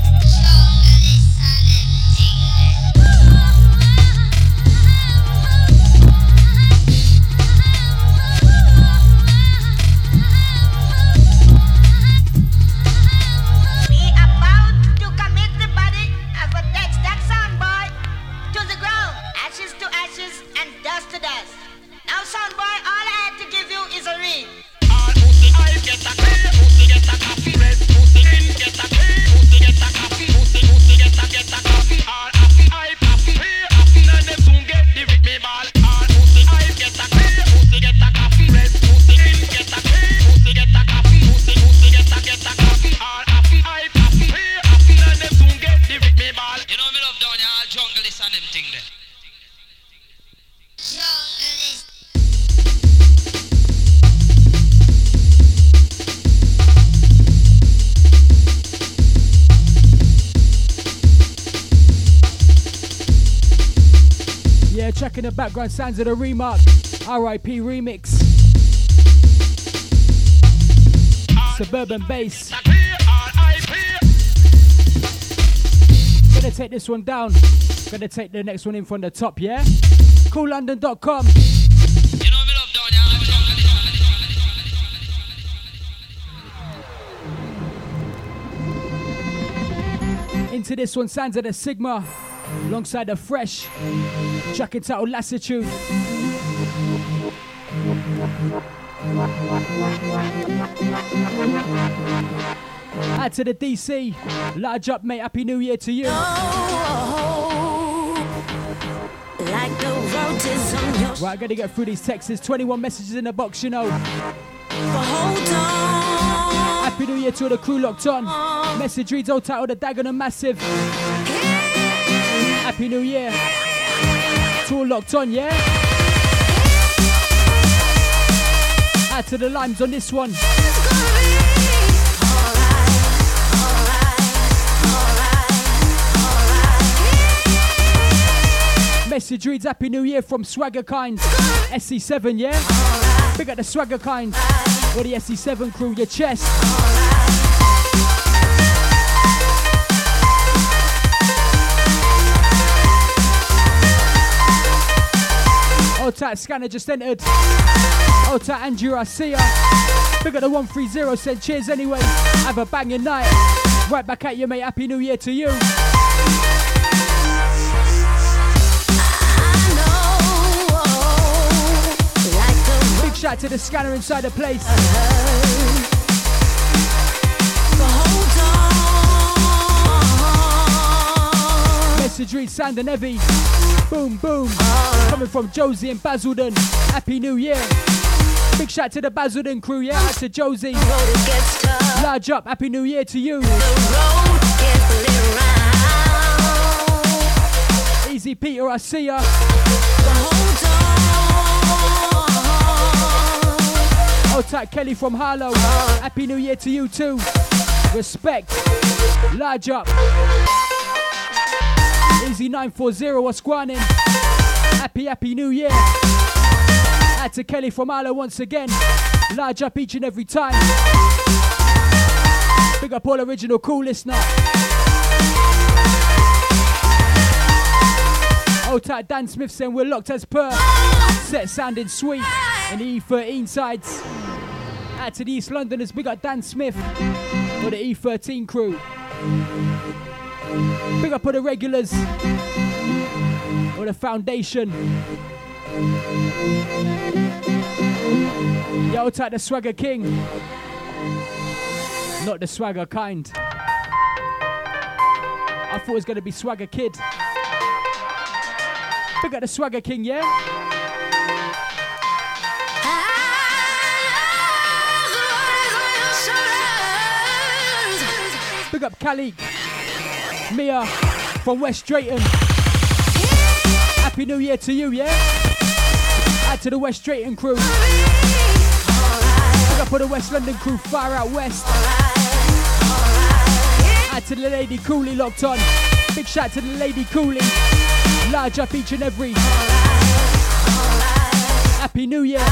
In the background sounds of the remark. R.I.P. remix. Suburban bass. Gonna take this one down. Gonna take the next one in from the top, yeah? CoolLondon.com. Into this one sounds of the Sigma. Alongside the Fresh. Track entitled Lassitude. Add to the DC. Large up, mate. Happy New Year to you. Like the road is on your Right, I'm gonna get through these texts. 21 messages in the box, you know. hold on. Happy New Year to all the crew locked on. Message reads all titled The Dagenham Massive. Happy New Year. To all locked on, yeah? Add to the limes on this one. Message reads Happy New Year from Swagger Kind. SC7, yeah? Big up the Swagger Kind. Or the SC7 crew, your chest. Old tight scanner just entered. Old tight Andrew, I see ya. Big up the 130 said cheers anyway. Have a banging night. Right back at you, mate. Happy New Year to you. Big shout to the scanner inside the place. Message reads Sand and Evie. Boom, boom. Coming from Josie and Basildon. Happy New Year. Big shout to the Basildon crew, yeah. Out to Josie. Large up. Happy New Year to you. Easy Peter, I see ya. Old tight Kelly from Harlow. Happy New Year to you too. Respect. Large up. Easy 940, what's going on? Happy New Year. Out to Kelly from Harlow once again. Large up each and every time. Big up all original cool listener. Old tight Dan Smith saying we're locked as per. Set sounding sweet in the E13 sides. Out to the East Londoners, big up Dan Smith for the E13 crew. Big up all the regulars or the foundation. Yeah, old tight the Swagger King. Not the Swagger kind. I thought it was going to be Swagger Kid. Big up the Swagger King, yeah? Big up Khalik. Mia from West Drayton. Happy New Year to you, yeah? Add to the West Drayton crew. Big up all the West London crew far out west. Add to the Lady Cooley locked on. Big shout to the Lady Cooley. Large up each and every. Happy New Year.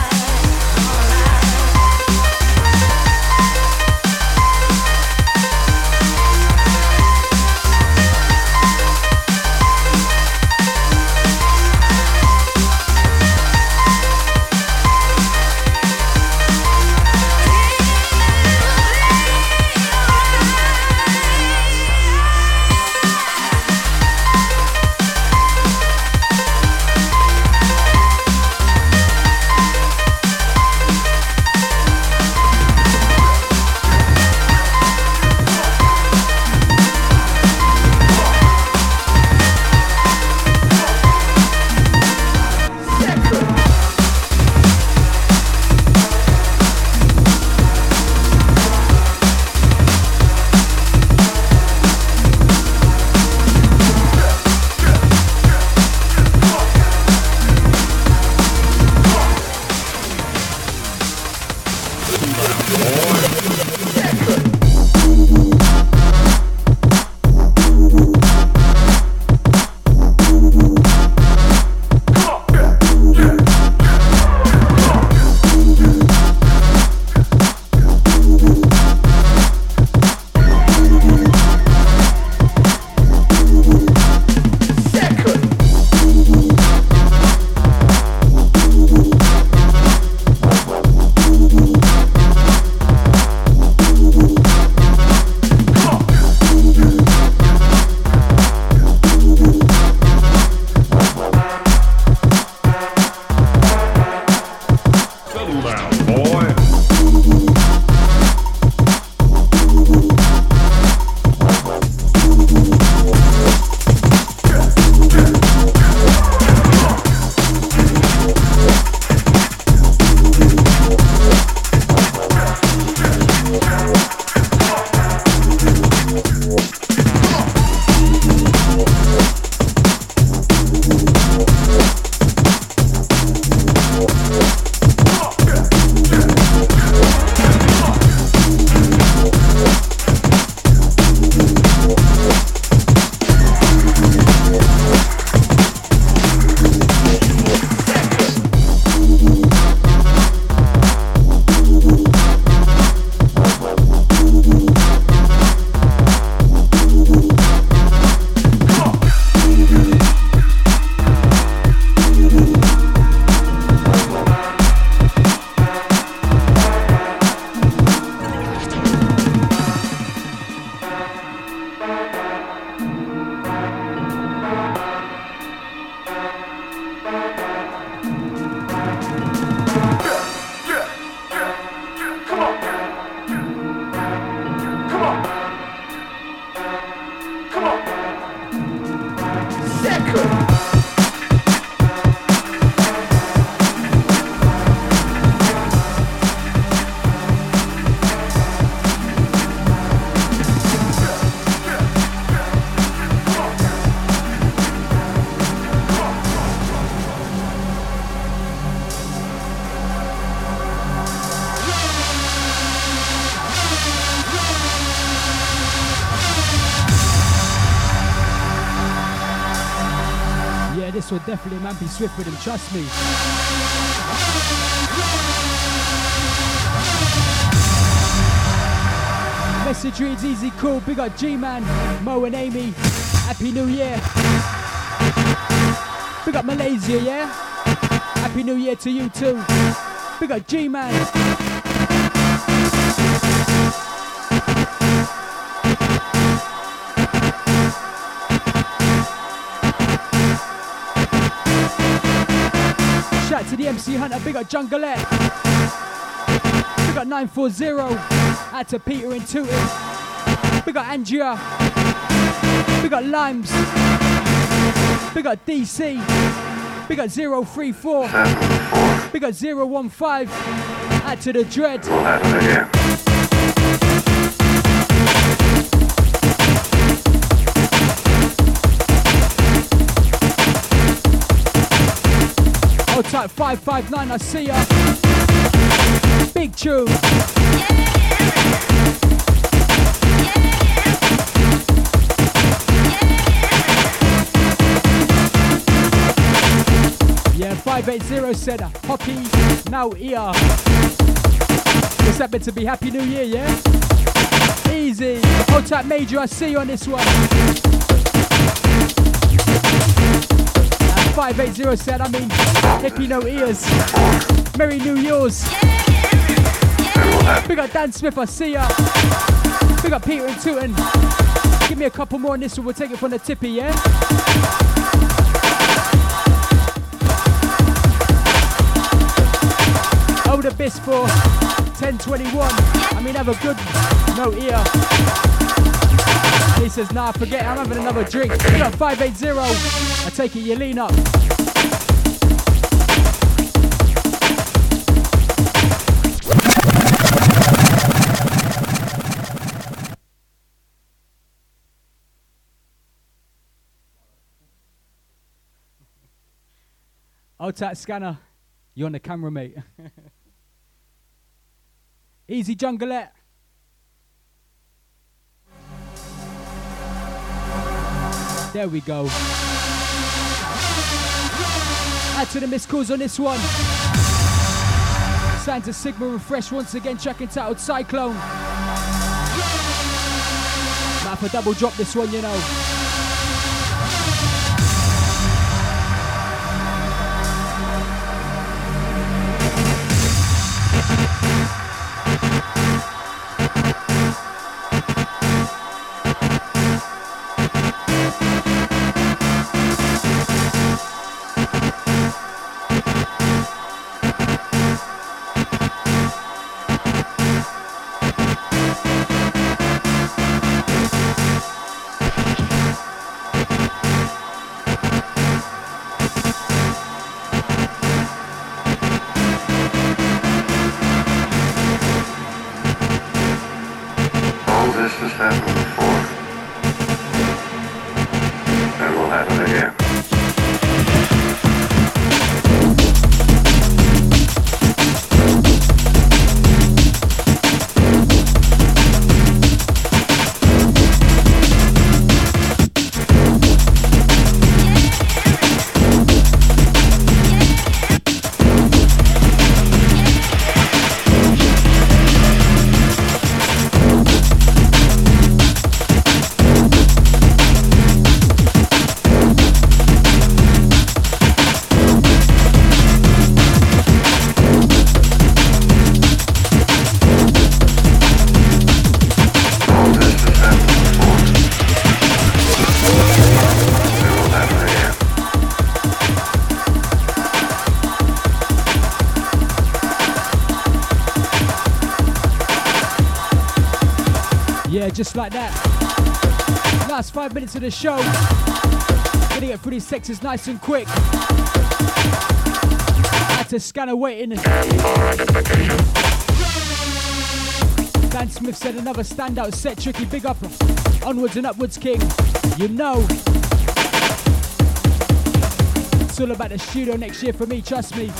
This one definitely man be swift with him, trust me. Message reads easy, cool. Big up G-Man, Mo and Amy. Happy New Year. Big up Malaysia, yeah? Happy New Year to you too. Big up G-Man. Shout to the MC Hunter, big up Jungleette. Big up 940. Out to Peter in Tooting. Big up Andrea. Big up Limes. Big up DC. Big up 034. Big up 015. Out to the Dread. Hold tight 559, I see ya. Big tune. Yeah, 580 said Hoppy, now here. It's that meant to be Happy New Year, yeah? Easy. Hold tight Major, I see you on this one. And 580 said, I mean, hippie no ears. Merry New Year's. Big up Dan Smith, I see ya. Big up Peter and Tootin. Give me a couple more on this one, we'll take it from the tippy, yeah? Hold a bis for 1021. I mean, have a good note here. He says, nah, forget it, I'm having another drink. We got 580. I take it, you lean up. Old tight Scanner, you're on the camera, mate. Easy Jungleette. There we go. Add to the missed calls on this one. Santa Sigma Refresh once again, track entitled Cyclone. Might have a double drop this one, you know. Just like that. Last 5 minutes of the show. Gonna get through these sections nice and quick. Had to Scanner waiting. Dan Smith said another standout set. Tricky, big up. Onwards and upwards, King. You know. It's all about the studio next year for me, trust me.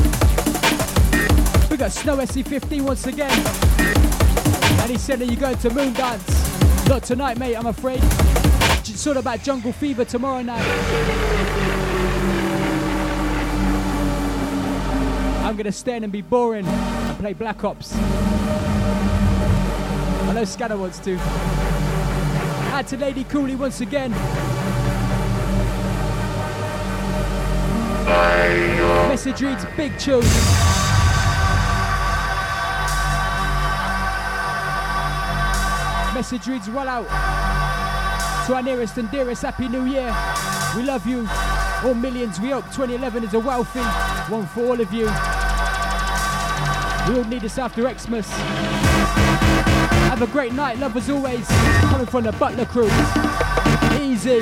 We got Snow SC15 once again. And he said that you're going to Moon Dance. Not tonight, mate, I'm afraid. It's all about Jungle Fever tomorrow night. I'm gonna stand and be boring and play Black Ops. I know Scanner wants to. Add to Lady Cooley once again. Message reads big tune. Message reads well out. To our nearest and dearest, Happy New Year. We love you. All millions, we hope 2011 is a wealthy one for all of you. We all need this after Xmas. Have a great night, love as always. Coming from the Butler crew. Easy.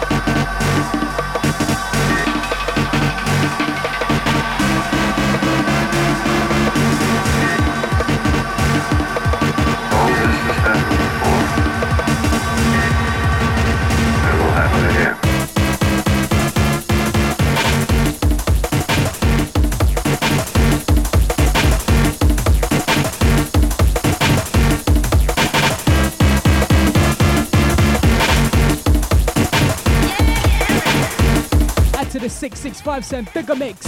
The 665 cent bigger mix.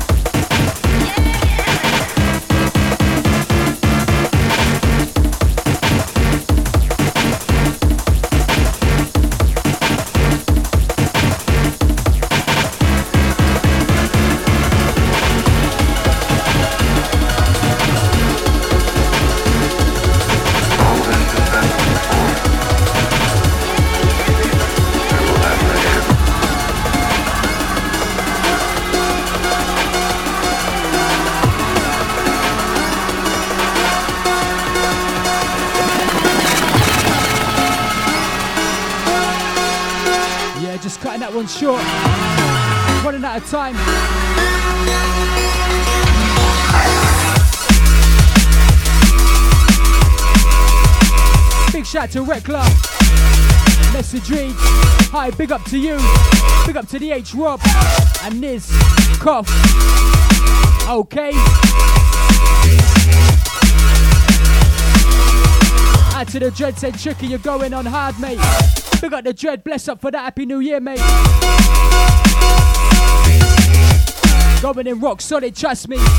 Short, running out of time. Big shout to Rekla. Message reads, hi, big up to you. Big up to the H Rob and Niz Cough. Okay. Add to the Dread said Tricky, you're going on hard, mate. Big up the Dread, bless up for that, Happy New Year, mate. Going in rock solid, trust me.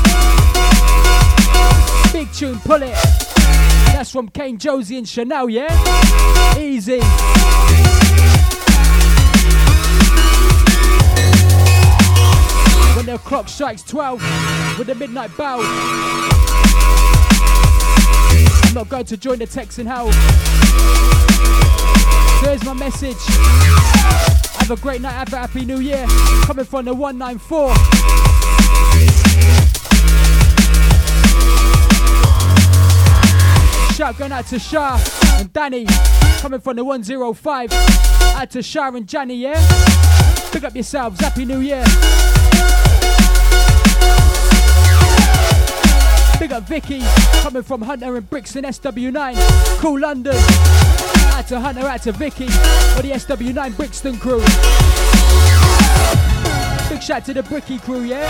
Big tune, pull it. That's from Kane, Josie and Chanel, yeah? Easy. When the clock strikes 12 with the midnight bow, I'm not going to join the Texan hell. So here's my message. Have a great night, have a Happy New Year. Coming from the 194. Shout going out to Shah and Danny. Coming from the 105. Out to Shah and Johnny, yeah? Pick up yourselves, Happy New Year. Big up Vicky, coming from Hunter and Brixton SW9. Cool London. Out to Hunter, out to Vicky, for the SW9 Brixton crew. Big shout to the Bricky crew, yeah?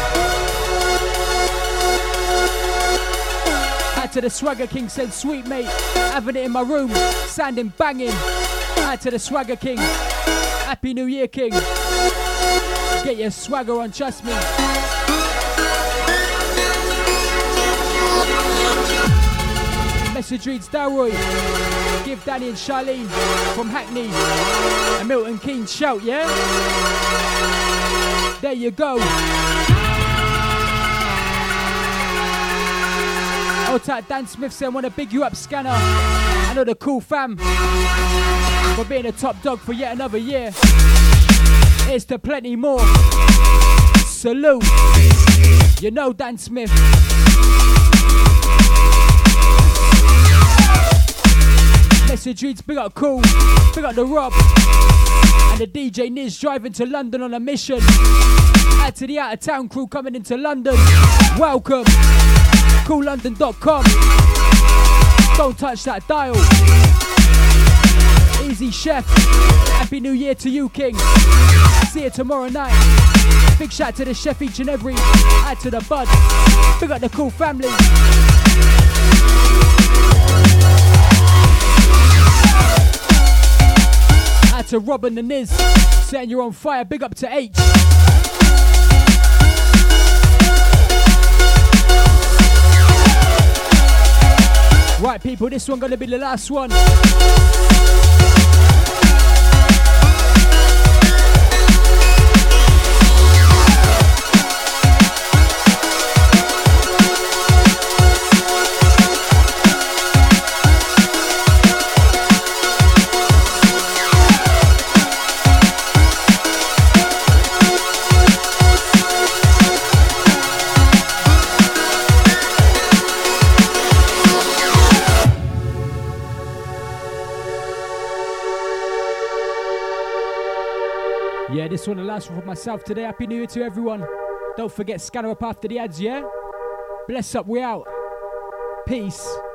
Out to the Swagger King, said sweet mate, having it in my room, sounding banging. Out to the Swagger King, Happy New Year King. Get your swagger on, trust me. Message reads Dalroy. Give Danny and Charlene from Hackney and Milton Keynes shout, yeah? There you go. Old tight Dan Smith said, wanna big you up, Scanner. I know the cool fam for being a top dog for yet another year. Here's to plenty more. Salute. You know Dan Smith. Message reads, big up Cool, big up the Rob, and the DJ Niz driving to London on a mission. Add to the out of town crew coming into London. Welcome, coollondon.com. Don't touch that dial. Easy Chef, Happy New Year to you, King. See you tomorrow night. Big shout to the chef each and every. Add to the bud. Big up the Cool family. Add to Rob and the Niz, setting you on fire. Big up to H. people. This one gonna be the last one. Yeah, this one the last one for myself today. Happy New Year to everyone. Don't forget, scanner up after the ads, yeah? Bless up, we out. Peace.